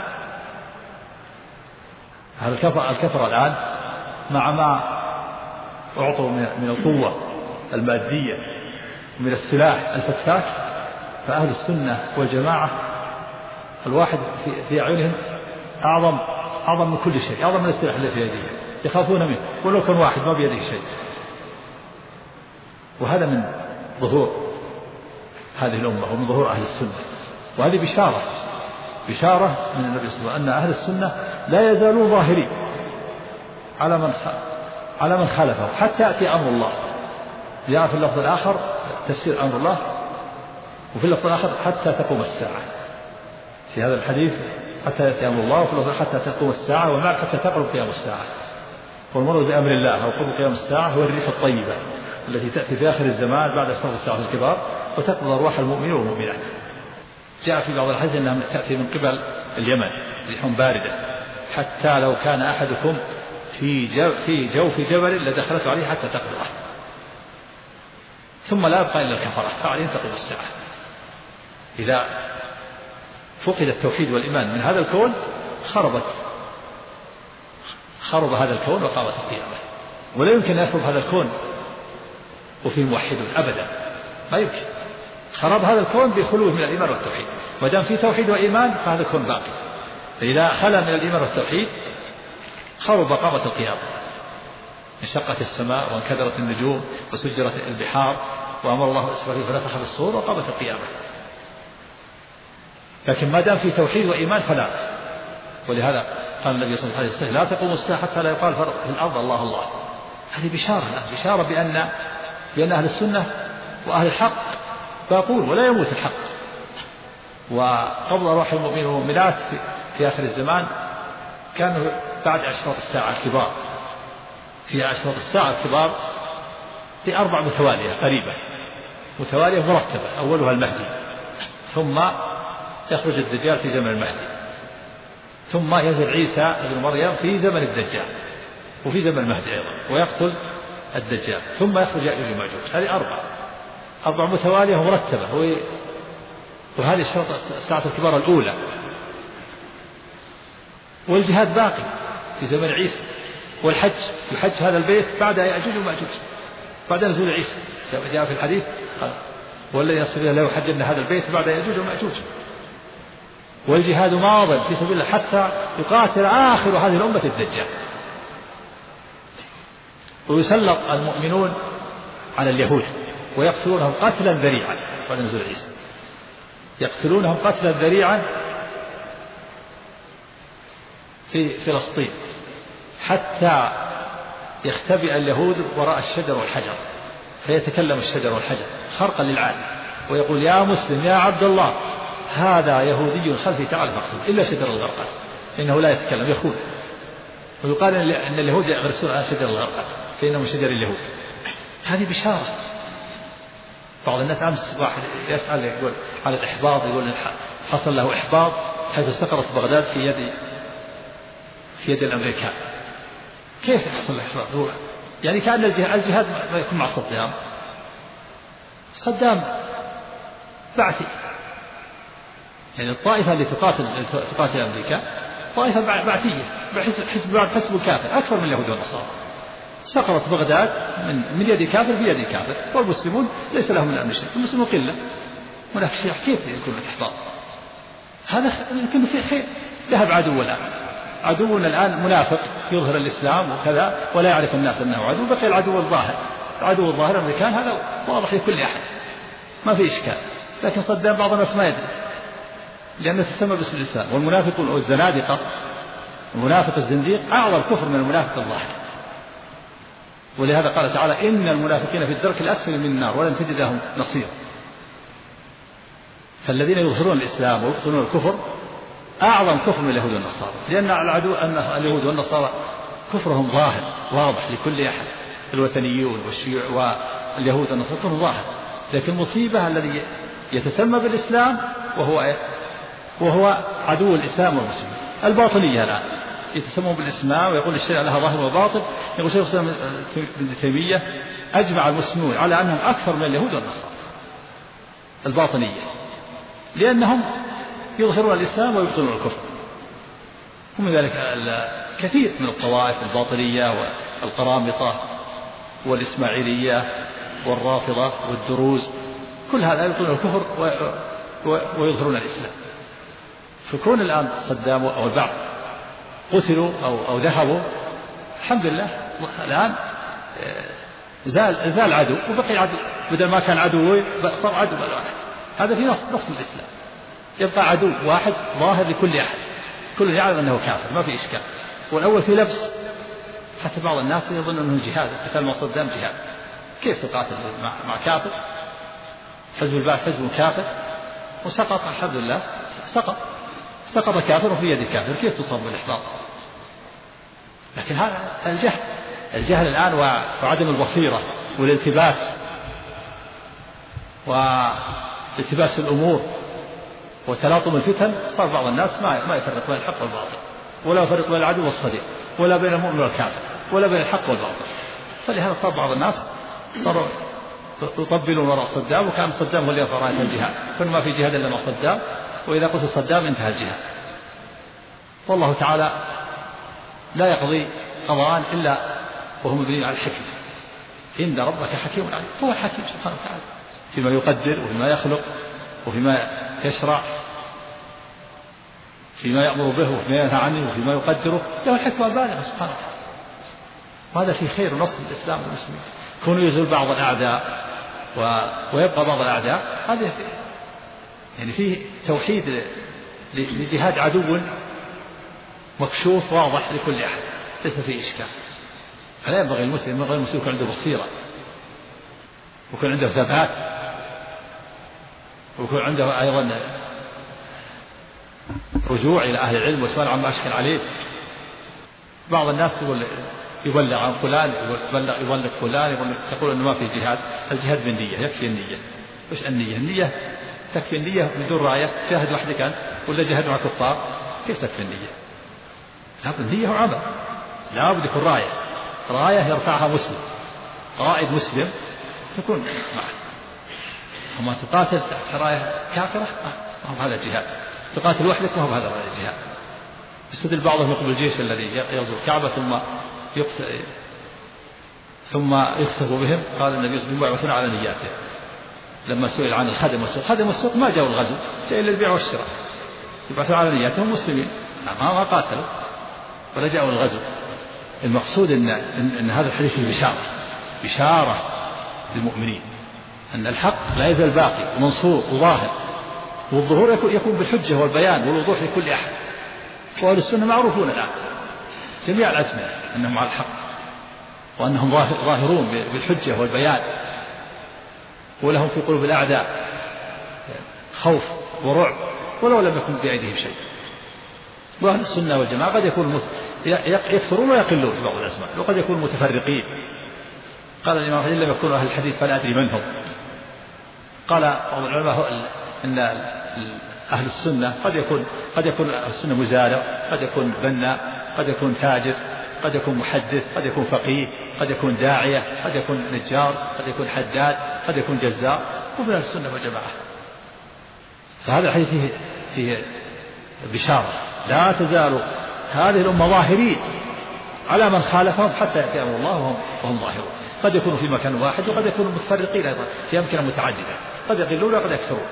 الكفرة الآن مع ما أعطوا من القوة المادية ومن السلاح الفتاك، فأهل السنة والجماعة الواحد في أعينهم أعظم من كل شيء، أعظم من السلاح الذي في يديه، يخافون منه ولو كان واحد ما بيده شيء. وهذا من ظهور هذه الأمة ومن ظهور أهل السنة، وهذه بشارة من النبي صلى الله عليه وسلم أن أهل السنة لا يزالون ظاهرين على من خالفه حتى يأتي أمر الله. جاء في اللفظ الآخر تفسير أمر الله، وفي اللفظ الآخر حتى تقوم الساعة. في هذا الحديث حتى يأتي أمر الله، وفي اللفظ حتى تقوم الساعة، ومعنى حتى تقرب قيام الساعة. والمراد بأمر الله أو قرب قيام الساعة هو الريح الطيبة التي تأتي في آخر الزمان بعد أشراط الساعة الكبار وتقبض أرواح المؤمنين والمؤمنات. جاء في بعض الحديث أنها تأتي من قبل اليمن ريح باردة، حتى لو كان أحدكم في جوف جبل لدخلت عليه حتى تقبضه، ثم لا يبقى إلا الكفرة، فعليهم تقوم الساعة. إذا فقد التوحيد والإيمان من هذا الكون خرب هذا الكون وقامت القيامة. ولا يمكن أن يخرب هذا الكون وفيه موحدون أبدا، ما يمكن. خرب هذا الكون بخلوه من الإيمان والتوحيد، ما دام في توحيد وإيمان فهذا الكون باقي. فإذا خلا من الإيمان والتوحيد خرب قامت القيامة. انشقت السماء وانكدرت النجوم وسجرت البحار وأمر الله إسرائيل فنفخ في الصور وقامت القيامة. لكن ما دام في توحيد وإيمان فلا. ولهذا قال النبي صلى الله عليه وسلم لا تقوم الساعة حتى لا يقال في الأرض الله الله. هذه بشارة بأن أهل السنة وأهل الحق باقون ولا يموت الحق. وقبض أرواح المؤمنين والمؤمنات في آخر الزمان كانوا بعد أشراط الساعة الكبار. في أشراط الساعة الكبار في 4 متوالية قريبة متوالية مرتبة، أولها المهدي، ثم يخرج الدجال في زمن المهدي، ثم ينزل عيسى ابن مريم في زمن الدجال وفي زمن المهدي أيضا ويقتل الدجال، ثم يخرج يأجوج ومأجوج. هذه 4 متوالية مرتبة، وهذه الشرط الساعة الكبار الأولى. والجهاد باقي في زمن عيسى، والحج يحج هذا البيت بعد يأجوج ومأجوج بعد نزول عيسى. جاء في الحديث والذي نفس الله لا يحجن هذا البيت بعد يأجوج ومأجوج. والجهاد ماض في سبيل الله حتى يقاتل آخر هذه الأمة الدجال، ويسلط المؤمنون على اليهود ويقتلونهم قتلا ذريعا بعد نزول عيسى، يقتلونهم قتلا ذريعا في فلسطين حتى يختبئ اليهود وراء الشجر والحجر، فيتكلم الشجر والحجر خرقا للعادة ويقول يا مسلم يا عبد الله هذا يهودي خلفي تعال فاقتله إلا شجر الغرقد إنه لا يتكلم يخون. ويقال أن اليهود يغرسون على شجر الغرقد فإنه من شجر اليهود. هذه بشارة. بعض الناس أمس واحد يسأل يقول عن الإحباط، يقول حصل له إحباط حيث سقطت بغداد في يد الأمريكان. كيف يحصل له إحباط؟ يعني كأن الجهاد ما يكون مع صدام بعثي، يعني الطائفة اللي تقاتل أمريكا طائفة بعثية، حزب الكافر أكثر من اليهود والنصارى. سقطت بغداد من يد كافر في يد كافر، والمسلمون ليس لهم من الأمر شيء، المسلمون قلة. هناك شيء كيف يكون الإحباط؟ هذا يمكن فيه خير. ذهب عدونا الآن منافق يظهر الإسلام وكذا ولا يعرف الناس أنه عدو، بقي العدو الظاهر الأمريكان، هذا واضح لكل أحد ما في إشكال. لكن صدام بعض الناس ما يدري لأنه تسمى باسم الإسلام. والمنافق والزنادقة، المنافق الزنديق أعظم كفر من المنافق الظاهر. ولهذا قال تعالى إن المنافقين في الدرك الأسفل من النار ولن تجد لهم نصيرا. فالذين يظهرون الإسلام ويبطنون الكفر أعظم كفر من اليهود والنصارى، لأن العدو أن اليهود والنصارى كفرهم ظاهر واضح لكل أحد، الوثنيون والشيوع واليهود والنصارى كفرهم ظاهر. لكن المصيبة الذي يتسمى بالإسلام وهو عدو الإسلام والمسلمين. الباطنية الآن يتسمون بالإسلام ويقول الشريعة لها ظاهر وباطن. يقول شيخ الإسلام ابن تيمية أجمع المسلمون على أنهم أكثر من اليهود والنصارى الباطنية، لأنهم يظهرون الإسلام ويبطلون الكفر. ومن ذلك كثير من الطوائف الباطنية والقرامطة والإسماعيلية والرافضة والدروز، كل هذا يبطلون الكفر ويظهرون الإسلام. فكون الآن صدام أو البعض قتلوا أو ذهبوا، الحمد لله الآن زال عدو وبقي عدو، بدل ما كان عدو صار عدو واحد. هذا في نص الإسلام، يبقى عدو واحد ظاهر لكل أحد، كل يعلم أنه كافر ما في إشكال. والأول في لبس، حتى بعض الناس يظن أنه جهاد، القتال مع صدام جهاد. كيف تقاتل مع كافر؟ حزب البعث حزب كافر وسقط، الحمد لله سقط كافر في يد كافر، كيف تصاب بالإحباط؟ لكن هذا الجهل الآن وعدم البصيرة والالتباس والتباس الأمور وتلاطم الفتن، صار بعض الناس ما يفرق بين الحق والباطل، ولا يفرق بين العدو والصديق، ولا بين المؤمن والكافر، ولا بين الحق والباطل. فلهذا صار بعض الناس صاروا يطبلون وراء صدام، وكان صدام هو اللي يرفع راية الجهاد، كل ما في جهاد إلا مع صدام، وإذا قتل صدام انتهى الجهاد. والله تعالى لا يقضي قضاء إلا وهو مبني على الحكمة. إن ربك حكيم عليم، هو الحكيم سبحانه وتعالى فيما يقدر وفيما يخلق وفيما يشرع، فيما يأمر به وفيما ينهى عنه وفيما يقدره، له الحكمة البالغة سبحانه وتعالى. وهذا في خير ونصر الإسلام والمسلمين. كونوا يزول بعض الأعداء ويبقى بعض الأعداء، هذا يعني فيه توحيد لجهاد عدو مكشوف واضح لكل أحد، ليس فيه إشكال. فلا ينبغي المسلم يكون عنده بصيرة، ويكون عنده ثبات، ويكون عنده أيضا رجوع إلى أهل العلم وسؤال عما أشكل عليه. بعض الناس يبلغ عن فلان، يبلغ فلان، تقول أنه ما في جهاد. الجهاد بالنية، يكفي النية. وش النية؟ النية تكفي النية بدون راية، جاهد وحدك أنت ولا جاهد مع كفار، كيف تكفي النية؟ لابد النية وعمل، لابد يكون راية يرفعها مسلم، قائد مسلم تكون معه. وما تقاتل تحت راية كافرة ما هو هذا الجهاد، تقاتل وحدك ما هو هذا الجهاد. يستدل بعضهم يقول الجيش الذي يغزو الكعبة ثم يخسف بهم، قال النبي صلى الله عليه وسلم يبعثون على نياته. لما سئل عن الخدم والسوق، خدم السوق ما جاءوا الغزو، جاء إلى البيع والشراء، يبعثون على نياتهم مسلمين ما قاتلوا ولا جاءوا الغزو. المقصود إن هذا الحديث فيه بشارة للمؤمنين أن الحق لا يزال باقي ومنصور وظاهر، والظهور يكون بالحجة والبيان والوضوح لكل أحد. وأهل السنة معروفون الآن جميع الأزمنة أنهم على الحق، وأنهم ظاهرون بالحجة والبيان، ولهم في قلوب الأعداء خوف ورعب ولو لم يكن بأيديهم شيء. وأهل السنة والجماعة قد يكون يكثرون ويقلون في بعض الأزمان، وقد يكون متفرقين. قال الإمام إن لم يكونوا أهل الحديث فلا أدري من هم. قال بعض العلماء أن أهل السنة قد يكون أهل السنة مزارع، قد يكون بناء، قد يكون تاجر، قد يكون محدث، قد يكون فقيه، قد يكون داعية، قد يكون نجار، قد يكون حداد، قد يكون جزار، ومن أهل السنة والجماعة. فهذا الحديث فيه بشارة لا تزال هذه الأمة ظاهرين على من خالفهم حتى يأتي أمر الله وهم ظاهرون. قد يكونوا في مكان واحد وقد يكونوا متفرقين أيضا في أمكنة متعددة، قد يقلون وقد يكثرون.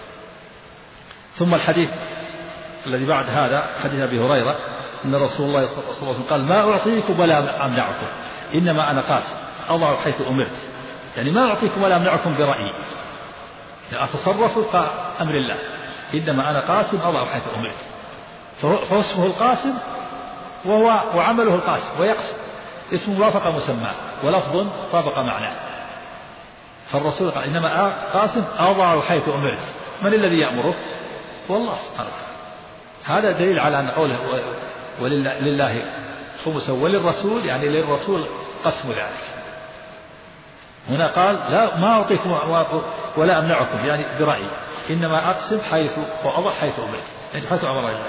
ثم الحديث الذي بعد هذا حديث أبي هريرة أن رسول الله صلى الله عليه وسلم قال ما أعطيكم ولا أمنعكم إنما أنا قاسم أضع حيث أمرت. يعني ما أعطيكم ولا أمنعكم برأيي، يعني أتصرف كأمر الله، إنما أنا قاسم أضع حيث أمرت. فاسمه القاسم وعمله القاسم، ويقسم اسم وافق مسماه ولفظ طابق معناه. فالرسول قال إنما قاسم أضع حيث أمرت. من الذي يأمره؟ والله سبحانه وتعالى. هذا دليل على أن قوله ولله خمسا وللرسول، يعني للرسول قسم ذلك. هنا قال لا ما أعطيكم ولا أمنعكم يعني برأيي، إنما أقسم حيث وأضع حيث أمرت، يعني حيث أمر الله.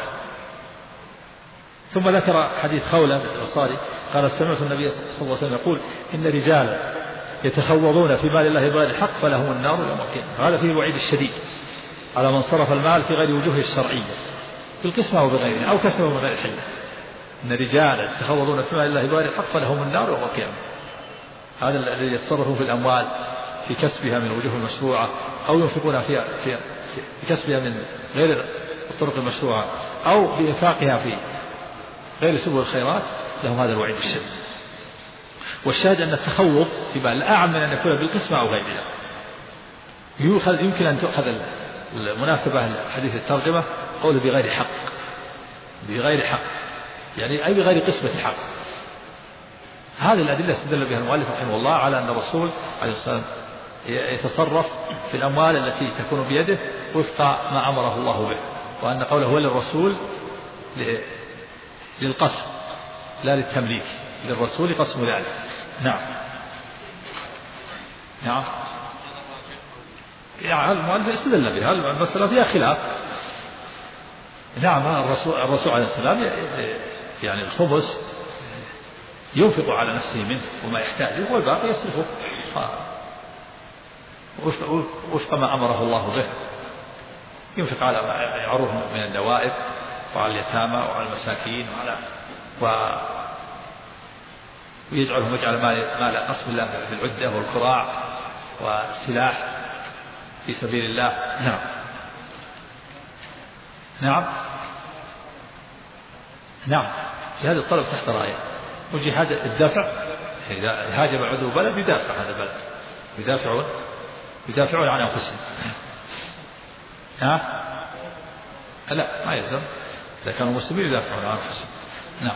ثم ذكر حديث خولة الأنصاري قال سمعت النبي صلى الله عليه وسلم يقول إن رجالا يتخوضون في مال الله بغير الحق فلهم النار يوم القيامة. هذا فيه الوعيد الشديد على من صرف المال في غير وجوهه الشرعية بالقسمة أو بغيرها أو كسبه من غير حله. إن رجالا يتخوضون في مال الله بغير الحق فلهم النار يوم القيامة. هذا الذي يتصرفون في الأموال في كسبها من وجوه المشروعة أو ينفقونها في كسبها من غير الطرق المشروعة أو بإنفاقها في غير سبل الخيرات، لهم هذا الوعيد الشديد. والشاهد أن التخوض في مال أعم من أن يكون بالقسمة أو غيرها. يمكن أن تؤخذ المناسبة لحديث الترجمة قوله بغير حق، بغير حق يعني أي بغير قسمة حق. هذه الأدلة استدل بها المؤلف رحمه الله على أن الرسول عليه الصلاة والسلام يتصرف في الأموال التي تكون بيده وفق ما أمره الله به، وأن قوله هو للرسول للقسم لا للتمليك، للرسول قسم ذلك. نعم نعم يعني المؤلف استدل بها. المسألة فيها خلاف. نعم الرسول عليه السلام يعني الخمس ينفق على نفسه منه وما يحتاجه والباقي يصرفه وفق ما أمره الله به. ينفق على ما يعرفه من النوائب وعلى اليتامى وعلى المساكين ويجعلهم يجعل مال قسم الله في العدة والكراع والسلاح في سبيل الله. نعم نعم نعم جهاد الطلب تحت راية، وجهاد الدفع إذا هاجم عدو بلد يدافع هذا البلد، يدافعون عن أنفسهم. لا ما يلزم، إذا كانوا مسلمين يدافعون عن أنفسهم. نعم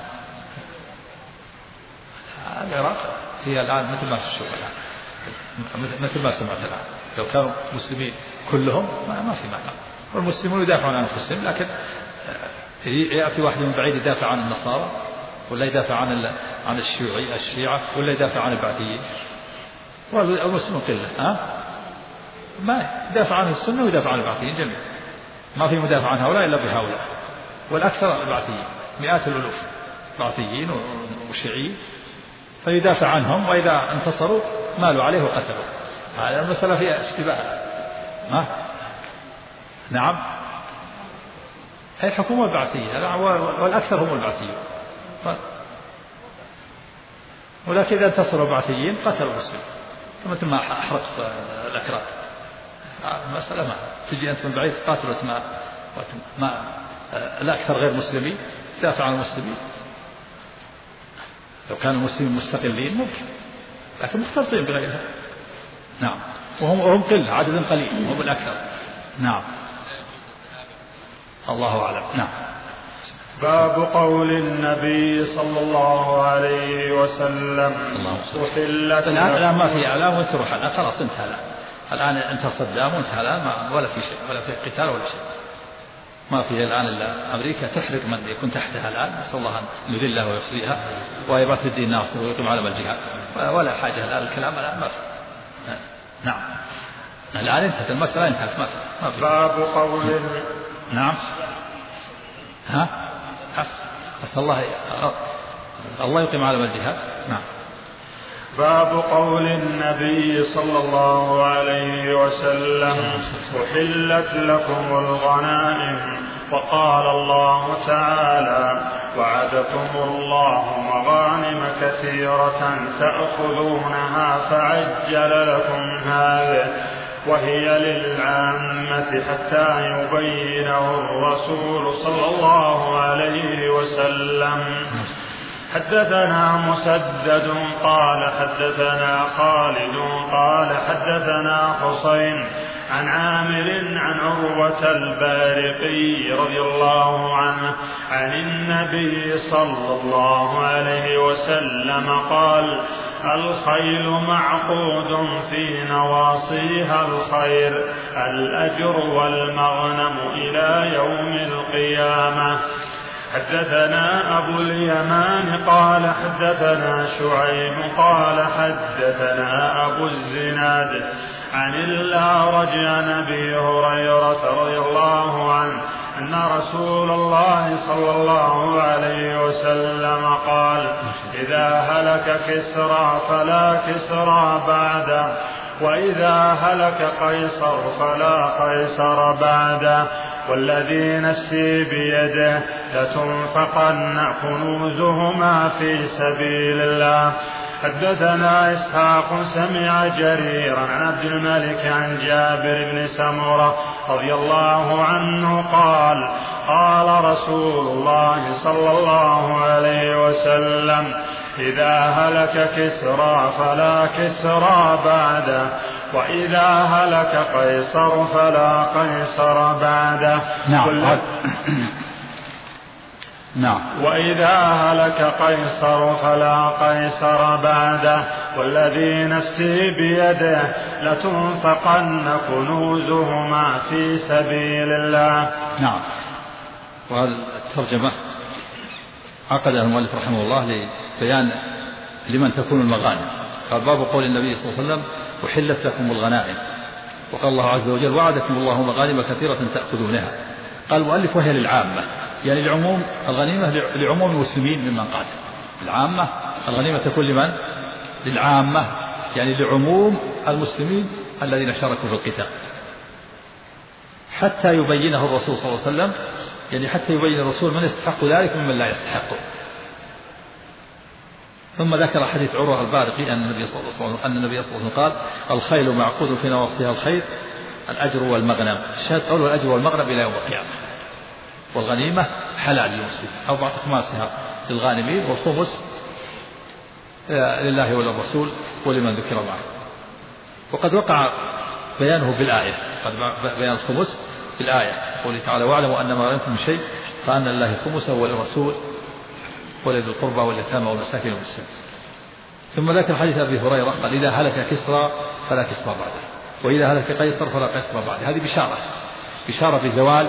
العراق فيها الآن مثل ما تشوف الآن، مثل ما سمعت الآن، لو كانوا مسلمين كلهم ما في معنى. والمسلمون يدافعون عن أنفسهم، لكن يأتي واحد من بعيد يدافع عن النصارى ولا يدافع عن الشيعة ولا يدافع عن البعثيين، والمسلمون قلة ما يدافع عن السنة ويدافع عن البعثيين جميعا، ما في مدافع عن هؤلاء إلا بهؤلاء، والأكثر البعثيين مئات الألوف بعثيين وشيعيين، فيدافع عنهم وإذا انتصروا مالوا عليه وقتلوا. هذا المسألة فيها اشتباه. نعم هي الحكومة البعثية والأكثر هم البعثيون، ولكن إذا انتصروا البعثيين قتلوا المسلمين مثل ما أحرق الأكراد. المسألة ما تجي أنت من بعيد تقاتل ما الأكثر غير مسلمين دافع عن المسلمين. لو كانوا المسلمين مستقلين ممكن، لكن مختلطين بغيرها. نعم وهم قلة، عدد قليل، هم الأكثر. نعم الله أعلم. نعم. باب قول النبي صلى الله عليه وسلم أحلت الآن ما في إعلام وتروح الآن خلاص انتهى الآن انت صدام وانتهى الآن ولا في شيء ولا في قتال ولا شيء ما في الآن إلا أمريكا تحرق من يكون تحتها الآن نسأل الله أن يذلها ويخزيها ويبعث الدين ناصر ويقيم علم الجهاد ولا حاجة الآن الكلام الآن ما في. نعم الآن انتهت المسألة انتهت ما في. باب قول نعم أسأل الله يقيم علم الجهاد. نعم. باب قول النبي صلى الله عليه وسلم أحلت لكم الغنائم وقال الله تعالى وعدكم الله مغانم كثيرة تأخذونها فعجل لكم هذه وهي للعامة حتى يبينه الرسول صلى الله عليه وسلم. حدثنا مسدد قال حدثنا خالد قال حدثنا حسين عن عامر عن عروة البارقي رضي الله عنه عن النبي صلى الله عليه وسلم قال الخيل معقود في نواصيها الخير الأجر والمغنم إلى يوم القيامة. حدثنا أبو اليمان قال حدثنا شعيب قال حدثنا أبو الزناد عن الأعرج عن أبي هريرة رضي الله عنه أن رسول الله صلى الله عليه وسلم قال إذا هلك كسرى فلا كسرى بعده وإذا هلك قيصر فلا قيصر بعده والذي نفسي بيده لتنفقن كنوزهما في سبيل الله. حدثنا إسحاق سمع جريرا عن عبد الملك عن جابر بن سمرة رضي الله عنه قال قال رسول الله صلى الله عليه وسلم إذا هلك كسرى فلا كسرى بعده وإذا هلك قيصر فلا قيصر بعده. نعم. وإذا هلك قيصر فلا قيصر بعده والذي نفسي بيده لتنفقن كنوزهما في سبيل الله. نعم. والترجمة عقدها المؤلف رحمه الله لبيان لمن تكون المغانم. قال باب قول النبي صلى الله عليه وسلم أحلت لكم الغنائم وقال الله عز وجل وعدكم الله مغانم كثيرة تأخذونها. قال المؤلف وهي للعامة يعني لعموم الغنيمة لعموم المسلمين ممن قاتل. العامة الغنيمة تكون لمن؟ للعامة يعني لعموم المسلمين الذين شاركوا في القتال حتى يبينه الرسول صلى الله عليه وسلم يعني حتى يبين الرسول من يستحق ذلك ومن لا يستحقه. ثم ذكر حديث عروة البارقي أن النبي صلى الله عليه وسلم قال الخيل معقود في نواصيها الخير الأجر والمغنم. الشاهد قوله الأجر والمغنم إلى يوم القيامة. والغنيمة حلال للمسلم 4 أخماسها للغانمين والخمس لله وللرسول ولمن ذكر معه. وقد وقع بيانه بالآية قد بيان الخمس في الآية قوله تعالى واعلموا أن ما غنمتم من شيء فأن لله خمسه وللرسول ولذي القربى واليتامى والمساكين والمسلمين. ثم ذكر حديث أبي هريرة قال إذا هلك كسرى فلا كسرى بعده وإذا هلك قيصر فلا قيصر بعده. هذه بشارة بزوال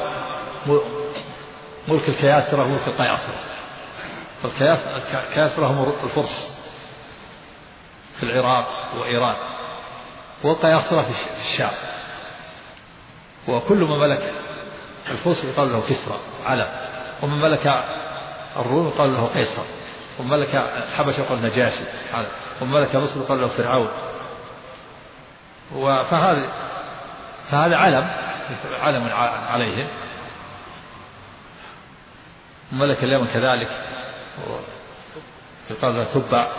ملك الكياسرة وملك القياصرة. الكياسرة هم الفرس في العراق وإيران والقياصرة في الشام. وكل من ملك الفرس يقال له كسرى علم ومن ملك الروم يقال له قيصر ومن ملك الحبشة يقال نجاشي ومن ملك مصر يقال له فرعون. فهذا علم عليهم. ملك اليمن كذلك يقال له تبع.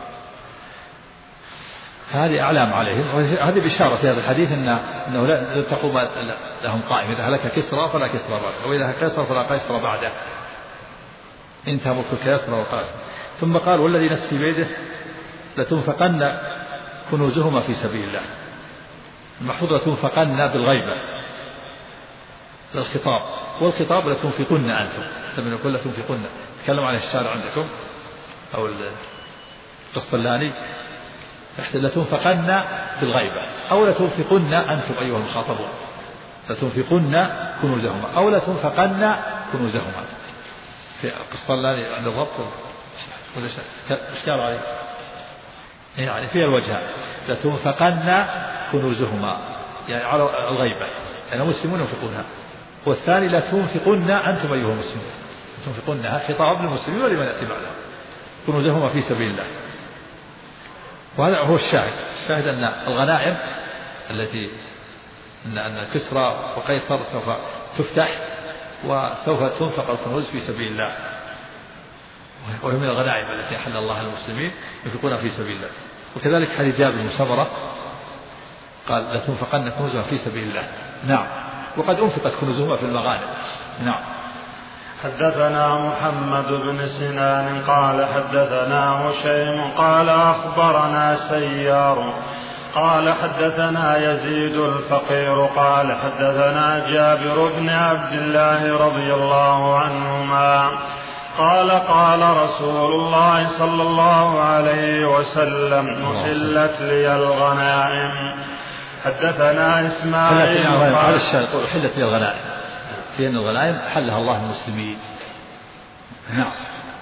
هذه أعلام عليهم. هذه بشارة في هذا الحديث أنه لا تقوم لهم قائم. إذا هلك كسرى فلا كسرى بعده وإذا هلك قيصر فلا قيصر بعده. انتهى ملك الكياسرة والقيصر. ثم قال والذي نفسي بيده لتنفقن كنوزهما في سبيل الله. المحفوظ لتنفقن بالغيبة الخطاب، والخطاب لتنفقن أنتم، من كل تنفقن تكلم عن الشارع عندكم أو القسطلاني، لتنفقن بالغيبة أو لتنفقن أنتم أيها المخاطبون، لتنفقن كنوزهما أو لتنفقن كنوزهما. في القسطلاني عند الضبط إشكال عليه يعني في الوجهان، لتنفقن كنوزهما يعني على الغيبة يعني المسلمون ينفقونها، والثاني لتنفقن أنتم أيها المسلمون، تنفقونها خطاب للمسلمين ولمن يأتي بعدهم كنوزهما في سبيل الله. وهذا هو الشاهد أن الغنائم التي أن كسرى وقيصر سوف تفتح وسوف تنفق الكنوز في سبيل الله، وهي من الغنائم التي أحل الله للمسلمين ينفقونها في سبيل الله. وكذلك حديث جابر بن سمرة قال لتنفقن كنوزها في سبيل الله. نعم، وقد أنفقت كنوزهما في المغانم. نعم. حدثنا محمد بن سنان قال حدثنا هشيم قال أخبرنا سيار قال حدثنا يزيد الفقير قال حدثنا جابر بن عبد الله رضي الله عنهما قال قال رسول الله صلى الله عليه وسلم أحلت لي الغنائم. حدثنا إسماعيل هذا الشيء أحلت لي الغنائم، في أن الغنائم حلها الله المسلمين. نعم.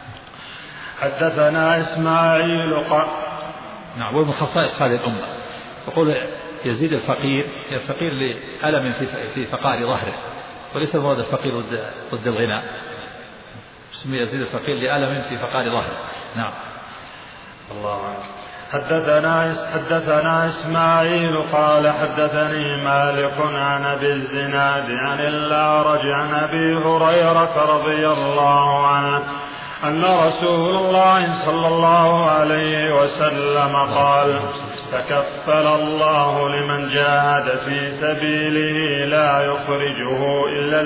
حدثنا إسماعيل نعم. ومن خصائص هذه الأمة يقول يزيد الفقير لألم في فقار ظهره، وليس المراد الفقير ضد الغنى، اسمه يزيد الفقير لألم في فقار ظهره. نعم. الله عنك. حدثنا إسماعيل قال حدثني مالك عن أبي الزناد عن الأعرج عن أبي هريرة رضي الله عنه أن رسول الله صلى الله عليه وسلم قال تكفل الله لمن جاهد في سبيله لا يخرجه إلا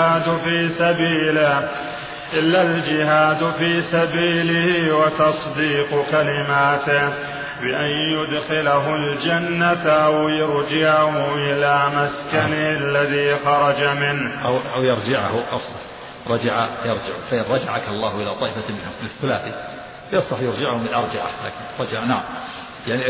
الجهاد في سبيله وتصديق كلماته بأن يدخله الجنة أو يرجعه إلى مسكنه الذي خرج منه أو يرجعه أفصل يرجع، فإن رجعك الله إلى طائفة منهم الثلاثي يصح يرجعه من أرجعه، لكن رجع نعم يعني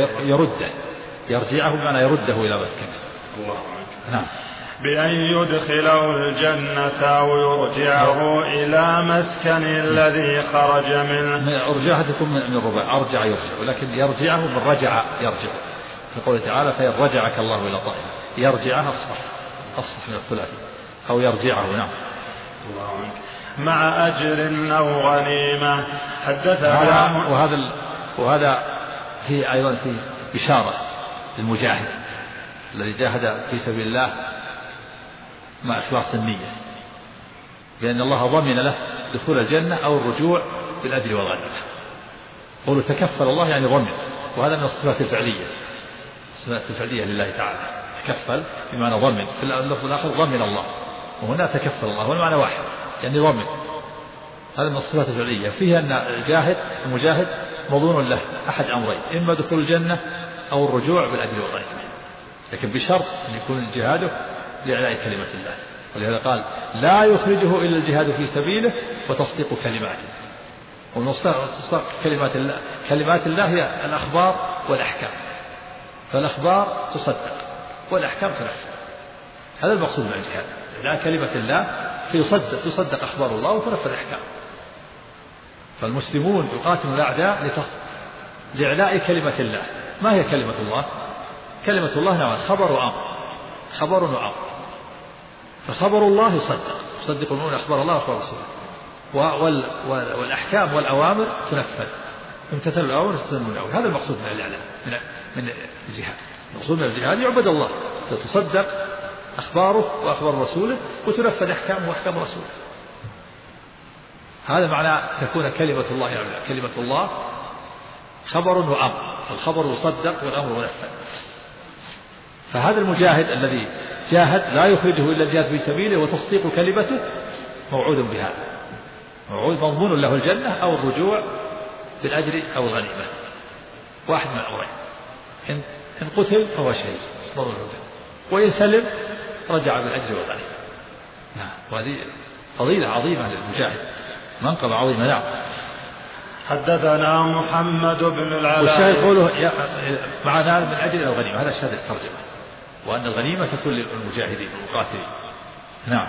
يرجعه بمعنى يرده إلى مسكنه. الله عنك. نعم. بأن يدخله الجنة أو يرجعه إلى مسكن الذي خرج منه. أرجعه تكون من الربع، أرجع يرجع، ولكن يرجعه من رجع يرجع، في قوله تعالى فإن رجعك الله إلى طائفة، يرجعه أصح من الثلاثي أو يرجعه. نعم. الله عنك. مع أجر أو غنيمة. حدثنا وهذا في أيضا في بشارة للمجاهد الذي جاهد في سبيل الله مع إخلاص النية، بأن الله ضمن له دخول الجنة أو الرجوع بالأجر والغنيمة. قولوا تكفل الله يعني ضمن، وهذا من الصفات الفعلية، الصفات الفعلية لله تعالى. تكفل بمعنى ضمن، في اللفظ الآخر ضمن الله، وهنا تكفل الله، والمعنى واحد يعني ضمن. هذا من الصفات الفعلية، فيها أن المجاهد مضمون له أحد أمرين، إما دخول الجنة أو الرجوع بالأجر والغنيمة، لكن بشرط أن يكون جهاده لإعلاء كلمة الله. ولهذا قال لا يخرجه إلا الجهاد في سبيله وتصديق كلماته. ونصدق كلمات الله هي الأخبار والأحكام، فالأخبار تصدق والأحكام تنفذ. هذا المقصود من الجهاد، إعلاء كلمة الله تصدق أخبار الله وتنفذ الأحكام. فالمسلمون يقاتلون الأعداء لإعلاء كلمة الله. ما هي كلمة الله؟ كلمة الله نوعان، خبر وأمر. فخبر الله يصدق المؤمن أخبار الله وأخبار رسوله، والأحكام والأوامر تنفذ، امتثال الأوامر تستلمون الأوامر. هذا المقصود من الإعلام من الجهاد. المقصود من الجهاد يعبد الله، تصدق أخباره وأخبار رسوله وتنفذ أحكامه وأحكام رسوله. هذا معنى تكون كلمة الله يعني كلمة الله خبر وأمر، الخبر يصدق والأمر ينفذ. فهذا المجاهد الذي جاهد لا يخرجه إلا الجهاد في سبيله وتصديق كلمته موعود بهذا، موعود مضمون له الجنة أو الرجوع بالأجر أو الغنيمة، واحد من الأمرين. إن قتل فهو شهيد وإن سلم رجع بالأجر والغنيمة. نعم. وهذه فضيلة عظيمة للمجاهد، منقبة عظيمة. نعم. حدثنا محمد بن العلاء. والشاهد قوله معنا من أجل الغنيمة، هذا شهادة الترجمة، وأن الغنيمة تكون للمجاهدين والمقاتلين. نعم.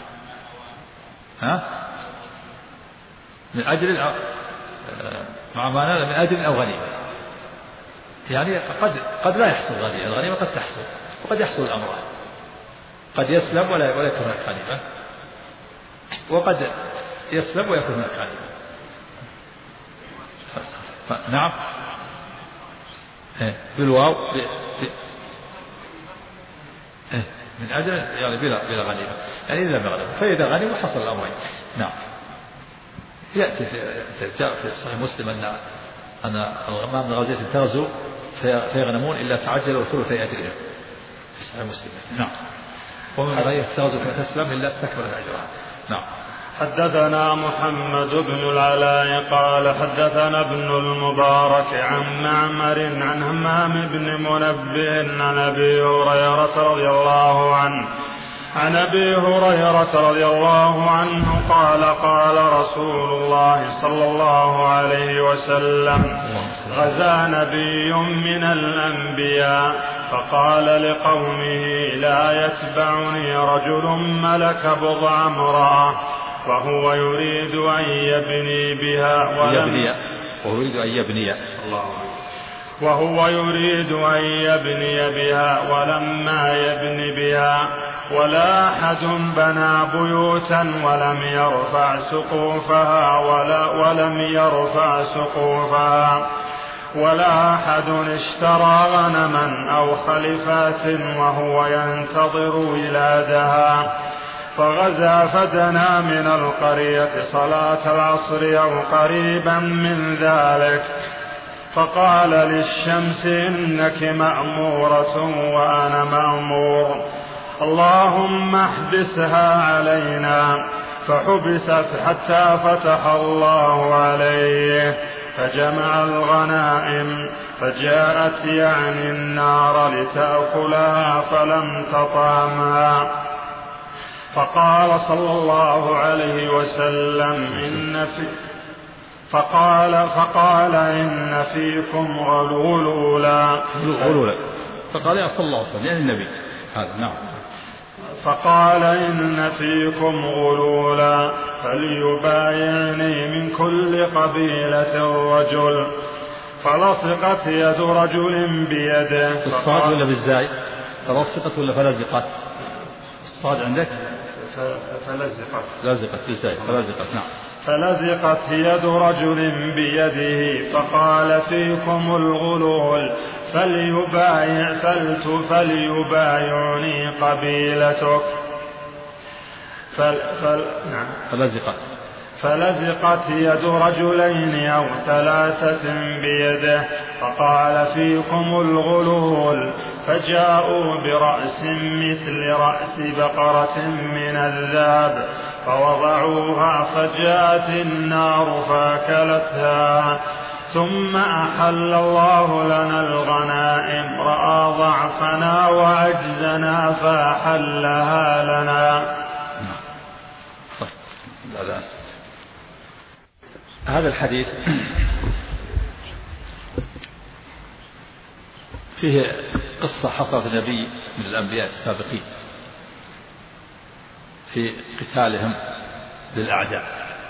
من أجل مع معنى من أجل أو غنيمة، يعني قد لا يحصل الغنيمة قد تحصل، وقد يحصل الأمران، قد يسلم ولا يكون هناك غنيمة، وقد يسلم ويكون هناك غنيمة. نعم. بالواو من أجل يعني بلا غنيمة، يعني إذا لم يغنم، فإذا غنم حصل الأمرين. نعم. يأتي في صحيح مسلم أن الغمام من غزية تغزو فيغنمون إلا تعجلوا ثلثي أجرهم، في صحيح مسلم. نعم. ومن غزية تغزو فتسلم إلا استكمل أجرها. نعم. حدثنا محمد بن العلاء قال حدثنا ابن المبارك عن معمر عن همام بن منبه عن أبي هريرة رضي الله عنه عن أبي هريرة رضي الله عنه قال قال رسول الله صلى الله عليه وسلم غزا نبي من الأنبياء فقال لقومه لا يتبعني رجل ملك بضع امرأة وهو يريد أن يبني بها ولما يبني بها ولا أحد بنى بيوتا ولم يرفع سقوفها ولا أحد اشترى غنما أو خلفات وهو ينتظر ولادها فغزا فدنا من القرية صلاة العصر أو قريبا من ذلك فقال للشمس إنك مأمورة وأنا مأمور اللهم احبسها علينا فحبست حتى فتح الله عليه فجمع الغنائم فجاءت يعني النار لتأكلها فلم تطعمها فقال صلى الله عليه وسلم فقال إن فيكم غلولا فقال يا صلى الله عليه وسلم يعني النبي هذا. نعم. فقال إن فيكم غلولا فليبايعني من كل قبيلة رجل فلصقت يد رجل بيده. بالصاد ولا بالزاي؟ فلصقت ولا فلزقت؟ الصاد عندك فلزقت بالزاي فلزقت. نعم. فلزقت يد رجل بيده فقال فيكم الغلول فليبايعني قبيلتك فلزقت يد رجلين أو ثلاثة بيده فقال فيكم الغلول فجاءوا برأس مثل رأس بقرة من الذهب فوضعوها فجاءت النار فأكلتها ثم أحل الله لنا الغنائم رأى ضعفنا وعجزنا فأحلها لنا. هذا الحديث فيه قصة حصلت النبي من الأنبياء السابقين في قتالهم للأعداء،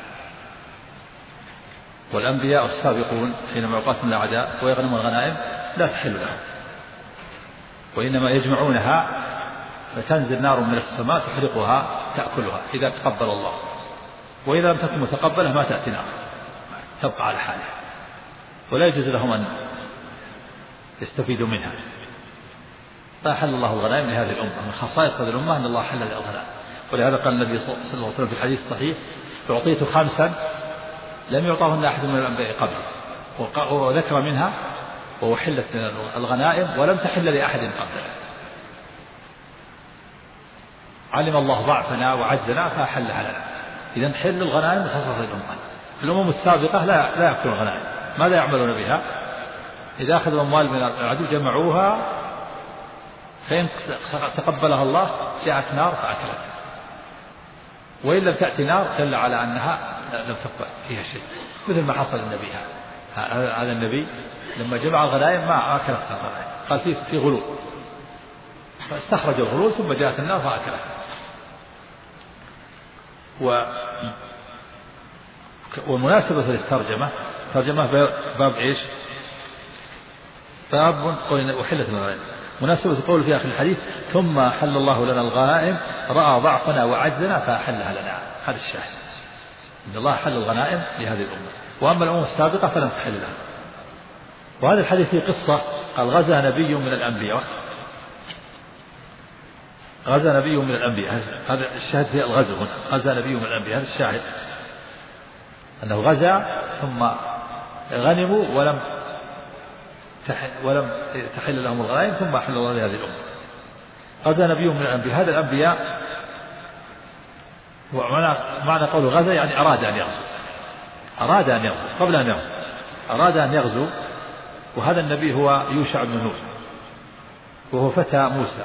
والأنبياء السابقون حينما يقاتلون الأعداء ويغنمون الغنائم لا تحل لهم، وإنما يجمعونها فتنزل نار من السماء تحرقها تأكلها إذا تقبل الله، وإذا لم تكن متقبلة ما تأتي نار تبقى على حالها، ولا يجوز لهم أن يستفيدوا منها. فأحل الله الغنائم لهذه الأمة، من خصائص هذه الأمة أن الله حل الغنائم، ولهذا قال النبي صلى الله عليه وسلم في الحديث الصحيح أعطيت 5 لم يعطاهن أحد من الأنبياء قبل، وذكر منها وأحلت الغنائم ولم تحل لأحد قبل. علم الله ضعفنا وعجزنا فأحلها لنا. إذن حل الغنائم بخصائص الأمم السابقة لا يأكلون الغنائم. ماذا يعملون بها؟ إذا أخذوا أموال من العدو جمعوها، فإن تقبلها الله جاءت نار فأكلتها. وإن لم تأتي نار دل على أنها لم تقبل فيها شيء، مثل ما حصل النبي. هذا النبي لما جمع الغنائم ما أكلتها الغنائم، قال في غلول، فاستخرج الغلول ثم جاءت النار فأكلتها. ومناسبة للترجمة باب إيش؟ باب قول أحلت الغنائم. مناسبة قول في آخر الحديث ثم حل الله لنا الغنائم رأى ضعفنا وعجزنا فأحلها لنا. هذا الشاهد، إن الله حل الغنائم لهذه الأمة، وأما الأمم السابقة فلم تحل لها. وهذا الحديث فيه قصة، قال غزا نبي من الأنبياء، غزا نبي من الأنبياء، هذا الشاهد في الغزو هنا، غزا نبي من الأنبياء، هذا الشاهد أنه غزا ثم غنموا ولم تحل لهم الغنائم ثم أحل الله لهذه الأمة. غزا نبي من الأنبياء، هذا الأنبياء معنى قوله غزا يعني أراد أن يغزو، أراد أن يغزو قبل أن يغزو، أراد أن يغزو. وهذا النبي هو يوشع بن نون، وهو فتى موسى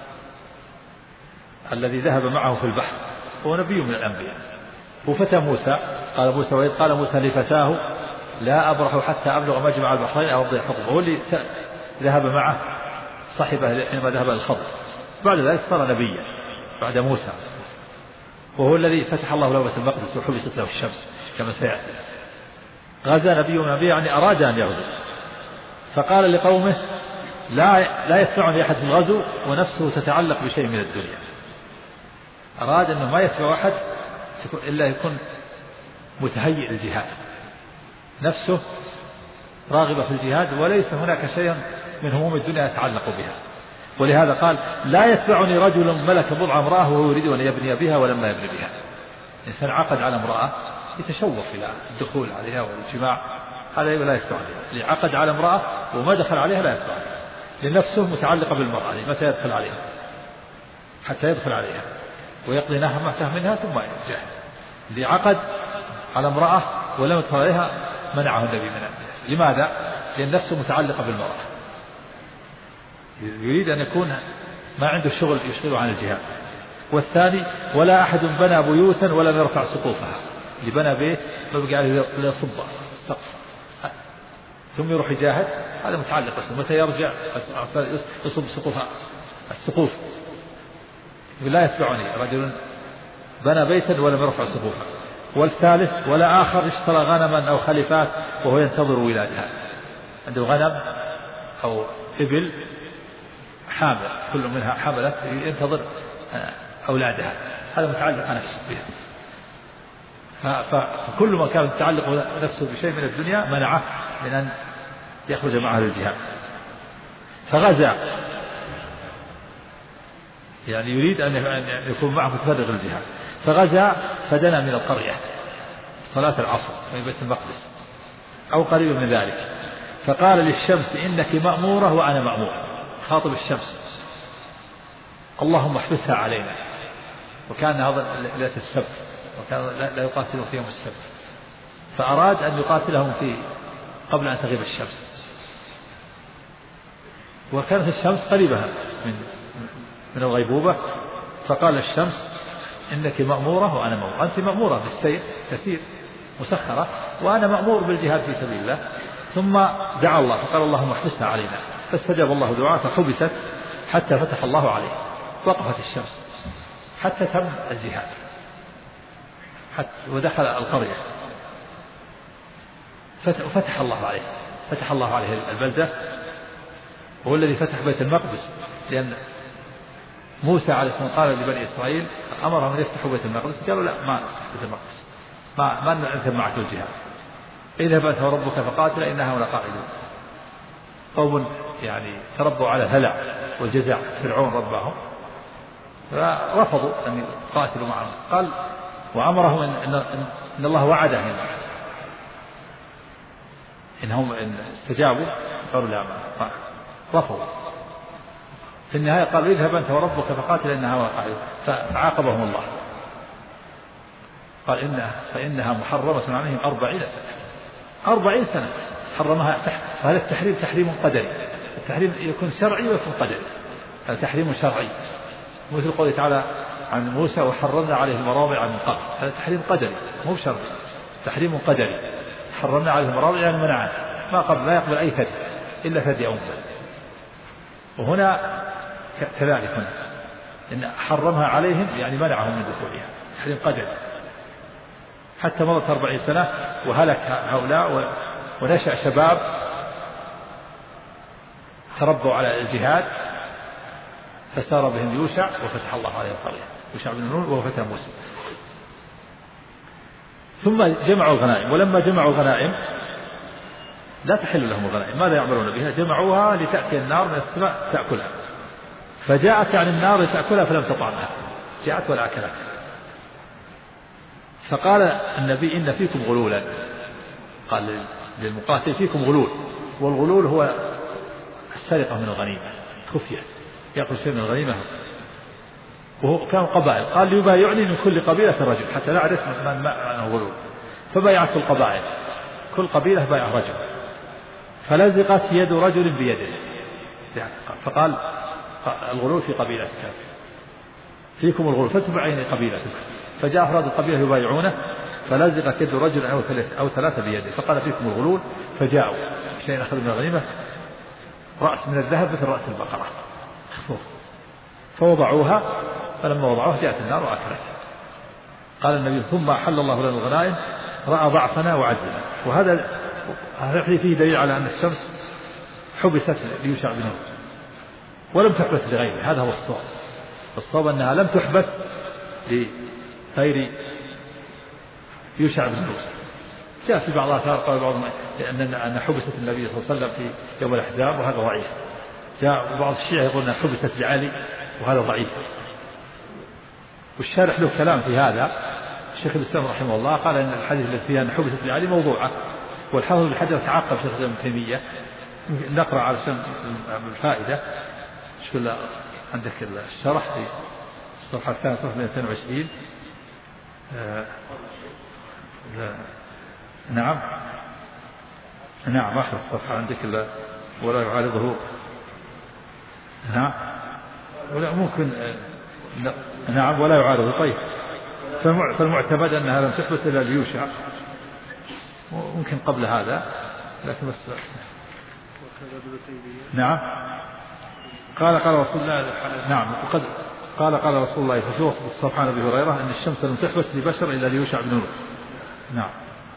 الذي ذهب معه في البحر، هو نبي من الأنبياء، هو فتى موسى. قال موسى وإذ قال موسى لفتاه لا أبرح حتى أبلغ مجمع البحرين أو أمضي حقبة، هو اللي ذهب معه صاحبه حينما ذهب الخضر، بعد ذلك صار نبيا بعد موسى، وهو الذي فتح الله له بيت المقدس وحبست له الشمس كما سيأتي. غزا نبي من الأنبياء يعني أراد أن يغزو، فقال لقومه لا يدفعني أحد في الغزو ونفسه تتعلق بشيء من الدنيا. أراد أنه ما يدفع أحد إلا يكون متهيئ للجهاد، نفسه راغبة في الجهاد وليس هناك شيء من هموم الدنيا يتعلق بها. ولهذا قال لا يتبعني رجل ملك بضع امرأة وهو يريد أن يبني بها ولما يبني بها. إنسان عقد على امرأة يتشوف إلى الدخول عليها والجماع، هذا لا يتبع عليها. اللي عقد على امرأة وما دخل عليها لا يتبع عليها، لنفسه متعلقة بالمرأة، متى يدخل عليها حتى يدخل عليها ويقضي نهمته منها ثم يجاهد. اللي عقد على امرأة ولم يدخل عليها منعه النبي من الناس. لماذا؟ لأن نفسه متعلقة بالمرأة، يريد أن يكون ما عنده شغل يشغله عن الجهاد. والثاني ولا أحد بنى بيوتا ولم يرفع سقوفها، اللي بنى بيت ما بقى عليه إلا صبة السقف ثم يروح يجاهد، هذا متعلق بس متى يرجع يصب السقوف. لا يتبعني رجل بنى بيتا ولم يرفع سقوفها. والثالث ولا آخر اشترى غنما أو خلفات وهو ينتظر ولادها، عنده غنم أو إبل حامل كل منها حملت ينتظر أولادها، هذا متعلق نفسه بها. فكل ما كان متعلق نفسه بشيء من الدنيا منعه من أن يخرج معه للجهاد. فغزا يعني يريد أن يكون معه متفرغ للجهاد، فغزا فدنا من القرية صلاة العصر من بيت المقدس أو قريب من ذلك، فقال للشمس إنك مأمورة وأنا مأمور، خاطب الشمس اللهم احبسها علينا. وكان هذا ليلة السبت وكان لا يقاتلون في يوم السبت، فأراد أن يقاتلهم قبل أن تغيب الشمس، وكانت الشمس قريبة من الغيبوبة، فقال الشمس إنك مأمورة وأنا مأمور، أنت مأمورة بالسير تسير مسخرة وأنا مأمور بالجهاد في سبيل الله. ثم دعا الله فقال اللهم احبسها علينا، فاستجاب الله دعاء فحبست حتى فتح الله عليه، وقفت الشمس حتى تم الجهاد ودخل القرية فتح الله عليه، فتح الله عليه البلدة، وهو الذي فتح بيت المقدس، لأن موسى عليه السلام قال لبني إسرائيل أمرهم أن يفتحوا بيت المقدس، قالوا لا ما نفتح بيت المقدس، ما نذهب معك الجهاد، اذهب أنت وربك فقاتل إنها ولا قاعدون. قوم يعني تربوا على الهلع والجزع، فرعون ربهم فرفضوا أن يقاتلوا معهم، قال وأمرهم إن الله وعده إنهم إن استجابوا قالوا لا ما رفضوا. في النهاية قالوا اذهب أنت وربك فقاتل إنها ولا قاعدون، فعاقبهم الله قال فإنها محرمة عليهم 40 سنة، 40 سنة حرمها. وهذا التحريم تحريم قدري، التحريم يكون شرعي ويكون قدري، هذا تحريم شرعي، مثل قوله تعالى عن موسى وحرمنا عليه المراضع من قبل. هذا تحريم قدري مو بشرط، تحريم قدري. حرمنا عليه المراضع يعني منعه ما يقبل أي فدي إلا فدي أمه. وهنا كذلك هنا إن حرمها عليهم يعني منعهم من دخولها، تحريم قدري. حتى مضت 40 سنة وهلك هؤلاء ونشأ شباب تربوا على الجهاد فسار بهم يوشع وفتح الله عليه القرية، يوشع بن نون وفتح موسى. ثم جمعوا الغنائم، ولما جمعوا الغنائم لا تحل لهم الغنائم، ماذا يعملون بها؟ جمعوها لتأتي النار من السماء تأكلها، فجاءت عن النار لتأكلها فلم تطعمها، جاءت ولا أكلتها. فقال النبي إن فيكم غلولا، قال للمقاتل فيكم غلول، والغلول هو السرقة من الغنيمة خفية، يأخذ شيء من الغنيمة. وهو كان قبائل، قال يبايعني من كل قبيلة رجل حتى لا أعرف من معنى غلول، فبايعت القبائل كل قبيلة بايع رجل، فلزقت يد رجل بيده، فقال الغلول في قبيلة كذا، فيكم الغلول فتبعين قبيلتكم. فجاء أفراد القبيلة يبايعونه فلزقت يد رجل أو ثلاثة بيده، فقال فيكم الغلول، فجاءوا شيء أخذ من الغنيمة رأس من الذهب مثل رأس البقرة فوضعوها، فلما وضعوها جاءت النار وأكلتها. قال النبي ثم أحل الله لنا الغنائم رأى ضعفنا وعجزنا. وهذا فيه دليل على أن الشمس حبست ليوشع بن نون ولم تحبس لغيره، هذا هو الصواب. الصواب أنها لم تحبس لغير يوشع بن نون. جاء في بعض الآثار قال بعضهم أن حبست النبي صلى الله عليه وسلم في يوم الأحزاب وهذا ضعيف. جاء بعض الشيعة يقول أنها حبست لعلي وهذا ضعيف. والشارح له كلام في هذا، الشيخ الإسلام رحمه الله قال أن الحديث الذي فيها أن حبست لعلي موضوعة، والحافظ بن حجر تعقب شيخ الإسلام ابن تيمية. نقرأ على الفائدة شو عندك الشرح في الصفحة الثانية صفحة 220. نعم آخر الصفحة عندك ولا يعارضه. نعم ولا ممكن نعم ولا يعارضه. طيب فالمعتمد أنها لم تحبس إلا ليوشع، ممكن قبل هذا لكن بس. نعم قال رسول الله. نعم وقد قال رسول الله في وصف الصفحة عن أبي هريرة أن الشمس لم تحبس لبشر إلا ليوشع بن نون. نعم.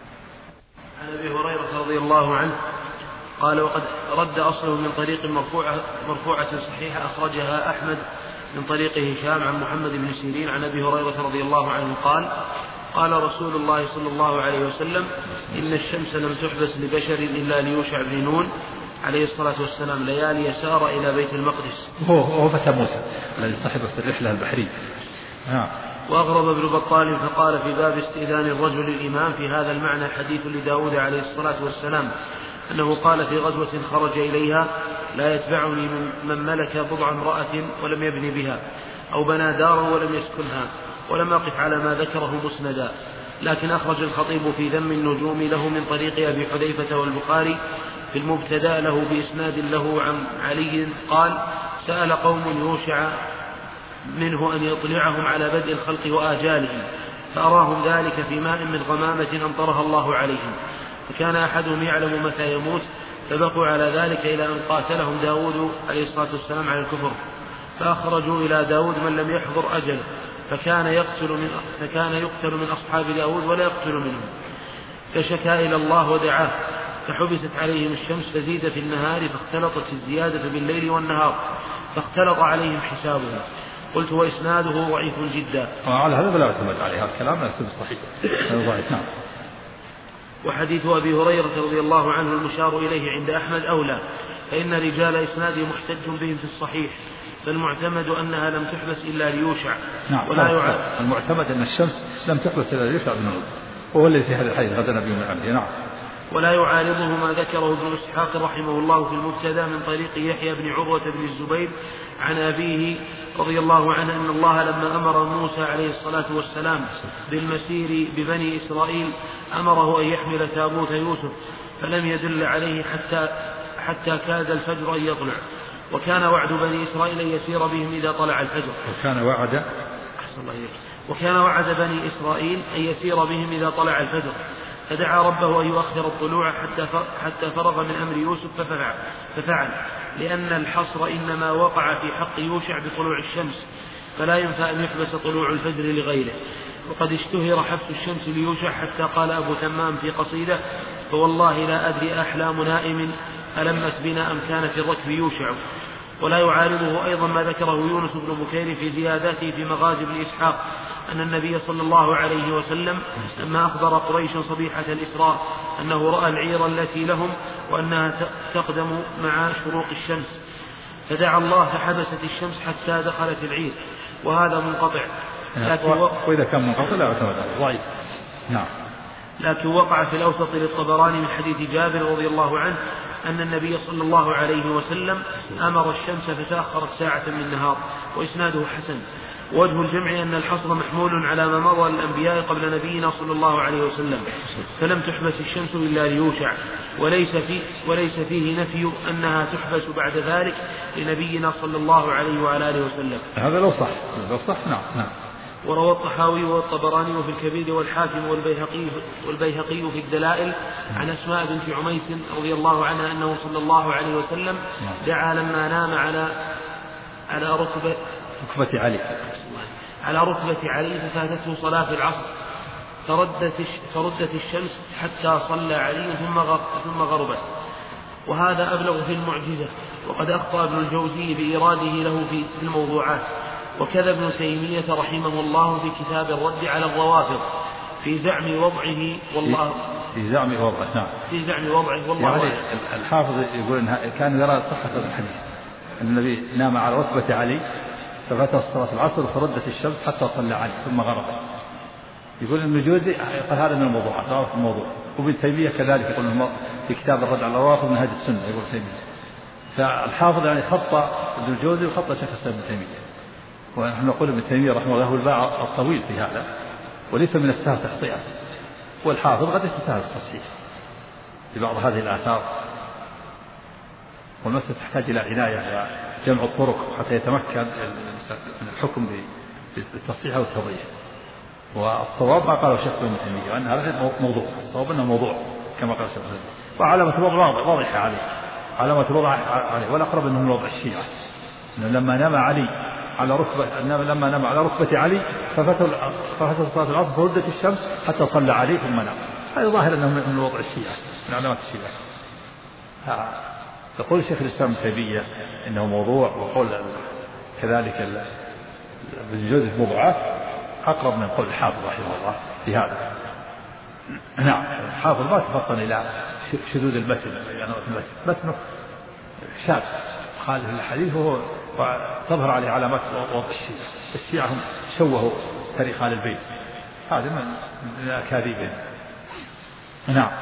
عن أبي هريرة رضي الله عنه قال وقد رد أصله من طريق مرفوعة صحيحة أخرجها أحمد من طريق هشام عن محمد بن سيرين عن أبي هريرة رضي الله عنه قال رسول الله صلى الله عليه وسلم إن الشمس لم تحبس لبشر إلا ليوشع بن نون عليه الصلاة والسلام ليالي سار إلى بيت المقدس. هو فتى موسى الذي صحبت الرحلة البحرية. وأغرب ابن بطال فقال في باب استئذان الرجل الإمام في هذا المعنى حديث لداود عليه الصلاة والسلام أنه قال في غزوة خرج إليها لا يتبعني من ملك بضع امرأة ولم يبني بها أو بنى دارا ولم يسكنها، ولم أقف على ما ذكره مسندا. لكن أخرج الخطيب في ذم النجوم له من طريق أبي حذيفة والبخاري في المبتدأ له بإسناد له عن علي قال سأل قوم يوشع منه أن يطلعهم على بدء الخلق وآجالهم، فأراهم ذلك في ماء من غمامة أمطرها الله عليهم، فكان أحدهم يعلم متى يموت، فبقوا على ذلك إلى أن قاتلهم داود عليه الصلاة والسلام على الكفر، فأخرجوا إلى داود من لم يحضر أجله، فكان يقتل من أصحاب داود ولا يقتل منهم، فشكا إلى الله ودعاه، فحبست عليهم الشمس فزيد في النهار، فاختلطت الزيادة بالليل والنهار، فاختلط عليهم حسابهم. قلت وإسناده ضعيف جدا. على هذا لا يعتمد عليه، هذا الكلام ليس صحيح. نعم. وحديث أبي هريرة رضي الله عنه المشار إليه عند أحمد أولى، فإن رجال إسناده محتج بهم في الصحيح، فالمعتمد أنها لم تحبس إلا ليوشع. نعم. المعتمد أن الشمس لم تحبس إلا ليوشع بن نون، وهو الذي في هذا الحديث غدا نبي من عمله. نعم. ولا يعارضه ما ذكره ابن إسحاق رحمه الله في المبتدأ من طريق يحيى بن عروة بن الزبير عن أبيه رضي الله عنه أن الله لما أمر موسى عليه الصلاة والسلام بالمسير ببني إسرائيل أمره أن يحمل تابوت يوسف، فلم يدل عليه حتى كاد الفجر أن يطلع، وكان وعد بني إسرائيل أن يسير بهم إذا طلع الفجر. وكان وعد أحسن الله إليك. وكان وعد بني إسرائيل أن يسير بهم إذا طلع الفجر، فدعا ربه أن يؤخر الطلوع حتى فرغ من أمر يوسف ففعل، لأن الحصر إنما وقع في حق يوشع بطلوع الشمس، فلا ينفع أن يحبس طلوع الفجر لغيره. وقد اشتهر حبس الشمس ليوشع حتى قال أبو تمام في قصيدة: فوالله لا أدري أحلام نائم ألمت بنا أم كان في الركب يوشع. ولا يعارضه أيضا ما ذكره يونس بن بكير في زياداته في مغازي بن إسحاق أن النبي صلى الله عليه وسلم لما أخبر قريش صبيحة الإسراء أنه رأى العير التي لهم وأنها تقدم مع شروق الشمس، فدعا الله فحبست الشمس حتى دخلت العير، وهذا منقطع. وإذا كان منقطع لا يعتمد ضعيف. نعم. لكن وقع في الأوسط للطبراني من حديث جابر رضي الله عنه أن النبي صلى الله عليه وسلم أمر الشمس فتأخرت ساعة من النهار، وإسناده حسن. وجه الجمع أن الحصر محمول على ما مضى للأنبياء قبل نبينا صلى الله عليه وسلم، فلم تحبس الشمس إلا ليوشع، وليس فيه نفي أنها تحبس بعد ذلك لنبينا صلى الله عليه وآله وسلم. هذا لو صح نعم. وروى الطحاوي والطبراني في الكبير والحاكم والبيهقي في الدلائل عن أسماء بنت عميس رضي الله عنها أنه صلى الله عليه وسلم دعا لما نام على ركبة علي ففاتته صلاة العصر، فردت الشمس حتى صلى علي ثم غربت. وهذا أبلغ في المعجزة، وقد أخطأ ابن الجوزي بإيراده له في الموضوعات. وكذا ابن تيمية رحمه الله في كتاب الرد على الروافض في زعم وضعه والله يعني الحافظ يقول إنها كان يرى صحة الحديث أن النبي نام على ركبة علي ففات صلاة العصر فردت الشمس حتى صلى علي ثم غربت. يقول ابن الجوزي قال هذا من الموضوعات، هذا في الموضوع. وابن تيمية كذلك يقول في كتاب الرد على الروافض من هذه السنة يقول تيمية. فالحافظ يعني خطأ ابن الجوزي وخطأ شيخ الإسلام ابن تيمية. ونحن نقول ابن تيمية رحمه الله الباع الطويل في هذا، وليس من السهل تخطئه، والحافظ قد يتساهل التصحيح لبعض هذه الآثار. والمسألة تحتاج إلى عناية وجمع الطرق حتى يتمكن من الحكم بالتصحيح أو التضعيف. والصواب ما قاله الشيخ ابن تيمية وأن هذا موضوع، الصواب أنه موضوع كما قال الشيخ ابن تيمية، وعلامة الوضع واضحة عليه، والأقرب أنه من وضع الشيعة لما نام علي على ركبة علي ففتت صلاة العصر فردت الشمس حتى صلى عليه ثم نام. هذا ظاهر أنه من وضع الشيعة، من علامات الشيعة. يقول الشيخ الإسلام ابن تيمية إنه موضوع، وقول كذلك ابن جوزي في موضوعات أقرب من قول الحافظ رحمه الله في هذا. نعم. الحافظ ما تفطن إلى شذوذ المتن، يعني متنه شاذ خالف الحديث، وتظهر عليه علامات وضع الشيعة هم شوهوا تاريخ آل البيت، هذا من الأكاذيب. نعم.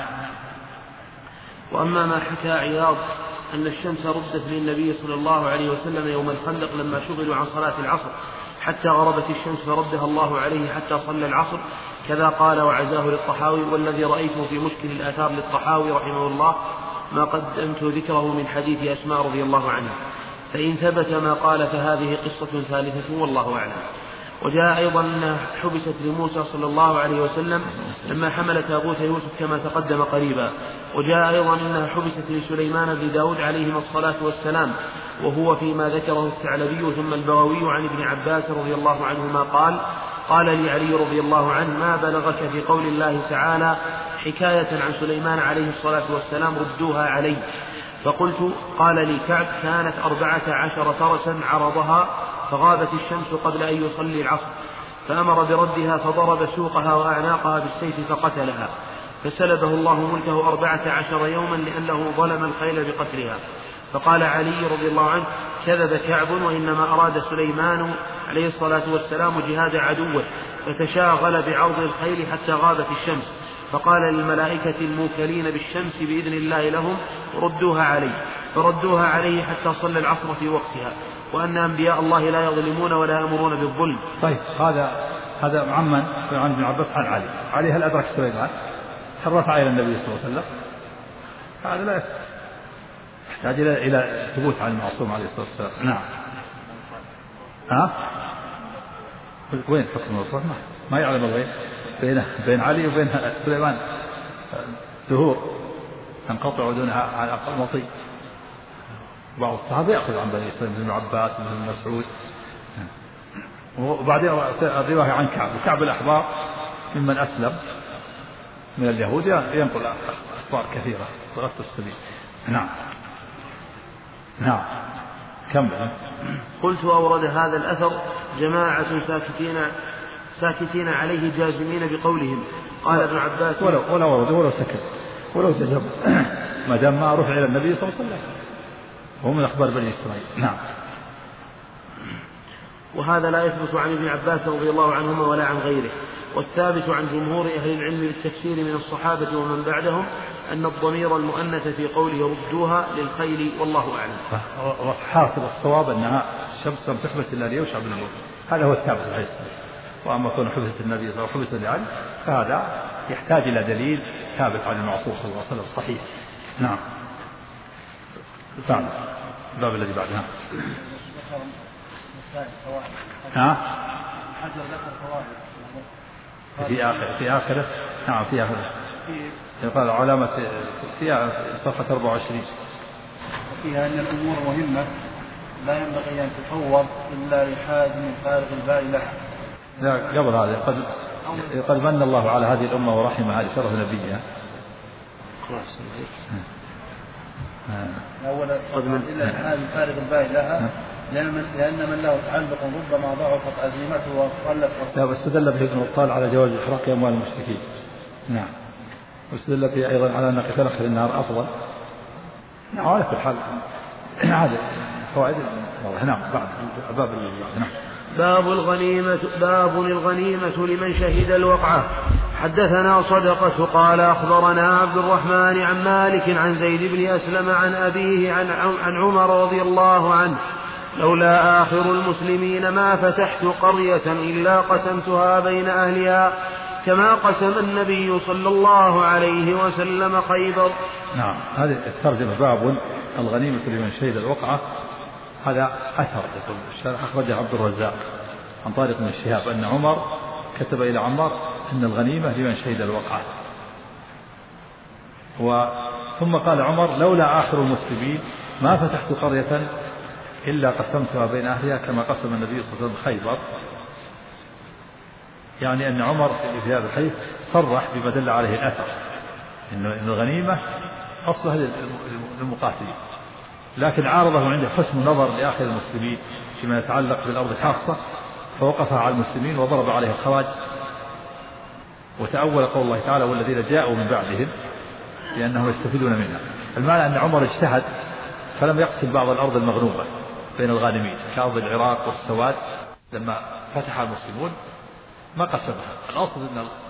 وأما ما حكى عياض أن الشمس ردت للنبي صلى الله عليه وسلم يوم الخندق لما شغلوا عن صلاة العصر حتى غربت الشمس فردها الله عليه حتى صلى العصر، كذا قال وعزاه للطحاوي. والذي رأيته في مشكل الآثار للطحاوي رحمه الله ما قدمت ذكره من حديث أسماء رضي الله عنها، فإن ثبت ما قال فهذه قصة ثالثة والله أعلم. وجاء أيضا أنها حبست لموسى صلى الله عليه وسلم لما حمل تابوت يوسف كما تقدم قريبا. وجاء أيضا أنها حبست لسليمان بن داود عليهما الصلاة والسلام، وهو فيما ذكره الثعلبي ثم البغوي عن ابن عباس رضي الله عنهما قال لي علي رضي الله عنه ما بلغك في قول الله تعالى حكاية عن سليمان عليه الصلاة والسلام ردوها علي؟ فقلت قال لي كعب كانت 14 فرسا عرضها فغابت الشمس قبل أن يصلي العصر، فأمر بردها فضرب سوقها وأعناقها بالسيف فقتلها، فسلبه الله ملكه 14 يوما لأنه ظلم الخيل بقتلها. فقال علي رضي الله عنه كذب كعب، وإنما أراد سليمان عليه الصلاة والسلام جهاد عدوه فتشاغل بعرض الخيل حتى غابت الشمس، فقال للملائكة الموكلين بالشمس بإذن الله لهم فردوها عليه حتى صلى العصر في وقتها، وأن أنبياء الله لا يظلمون ولا يأمرون بالظلم. طيب هذا عن ابن عباس عن علي هل أدرك سليمان؟ هل رفع إلى النبي صلى الله عليه وسلم؟ هذا لا يحتاج إلى ثبوت عن المعصوم عليه الصلاة والسلام. نعم. وين حكم الرفع؟ ما يعلم الغيب. بين علي وبين سليمان دهور تنقطع دونها على أقل مطي. بعض الصحابة يأخذ عن بني إسرائيل مثل ابن عباس مثل مسعود. وبعدين الرواية عن كعب الأحبار ممن أسلم من اليهود ينقل أخبار كثيرة ضغطت السبيل. نعم كمل. قلت أورد هذا الأثر جماعة ساكتين عليه جازمين بقولهم. قال ابن عباس ولا ورد ولا سكت ولو جزم ما دام ما رفع إلى النبي صلى الله عليه وسلم وهو من أخبار بني إسرائيل. نعم. وهذا لا يثبت عن ابن عباس رضي الله عنهما ولا عن غيره. والثابت عن جمهور أهل العلم بالتفسير من الصحابة ومن بعدهم أن الضمير المؤنث في قوله ردوها للخيل والله أعلم. حاصل الصواب أنها الشمس لم تحبس إلا ليوشع بن نون. هذا هو الثابت عليه الصلاة والسلام. وأما كون حبست النبي صلى الله عليه وسلم لعلي فهذا يحتاج إلى دليل ثابت عن المعصوم صلى الله عليه وسلم صحيح. نعم. الباب الذي بعدها. في آخره. نعم في آخره. يقال علامة في صفحة 24. فيها أن الأمور مهمة لا ينبغي أن تفوض إلا لحازم فارغ البال لها. لا قبل هذا قد من الله على هذه الأمة ورحمها لشرف نبيها. أولا إلا لحازم فارغ البال لها لأن من له تعلق ربما ضعفت عزيمته وقلت. لا واستدل به ابن بطال على جواز إحراق أموال المشركين. نعم. واستدل به أيضا على أن قتال أهل النار أفضل. نعم على كل حال هذا فوائد. نعم بعد باب نعم. باب الغنيمة لمن شهد الوقعة. حدثنا صدقة قال أخبرنا عبد الرحمن عن مالك عن زيد بن أسلم عن أبيه عن عمر رضي الله عنه لولا آخر المسلمين ما فتحت قرية إلا قسمتها بين أهلها كما قسم النبي صلى الله عليه وسلم خيبر. نعم هذه الترجمة باب الغنيمة لمن شهد الوقعة. هذا أثر يقول الشارح أخرجه عبد الرزاق عن طارق بن الشهاب أن عمر كتب إلى عمار أن الغنيمة لمن شهد الوقعة. ثم قال عمر لولا آخر المسلمين ما فتحت قرية إلا قسمتها بين أهلها كما قسم النبي صلى الله عليه وسلم خيبر. يعني أن عمر في هذا الحديث صرح بما دل عليه الأثر أن الغنيمة أصلها للمقاتلين لكن عارضه عنده حسن نظر لآخر المسلمين فيما يتعلق بالأرض خاصة فوقفها على المسلمين وضرب عليه الخراج وتأول قول الله تعالى والذين جاءوا من بعدهم لأنهم يستفيدون منها. المعنى أن عمر اجتهد فلم يقسم بعض الأرض المغنومة بين الغانمين كأرض العراق والسواد لما فتح المسلمون ما قسمها. الأصل أن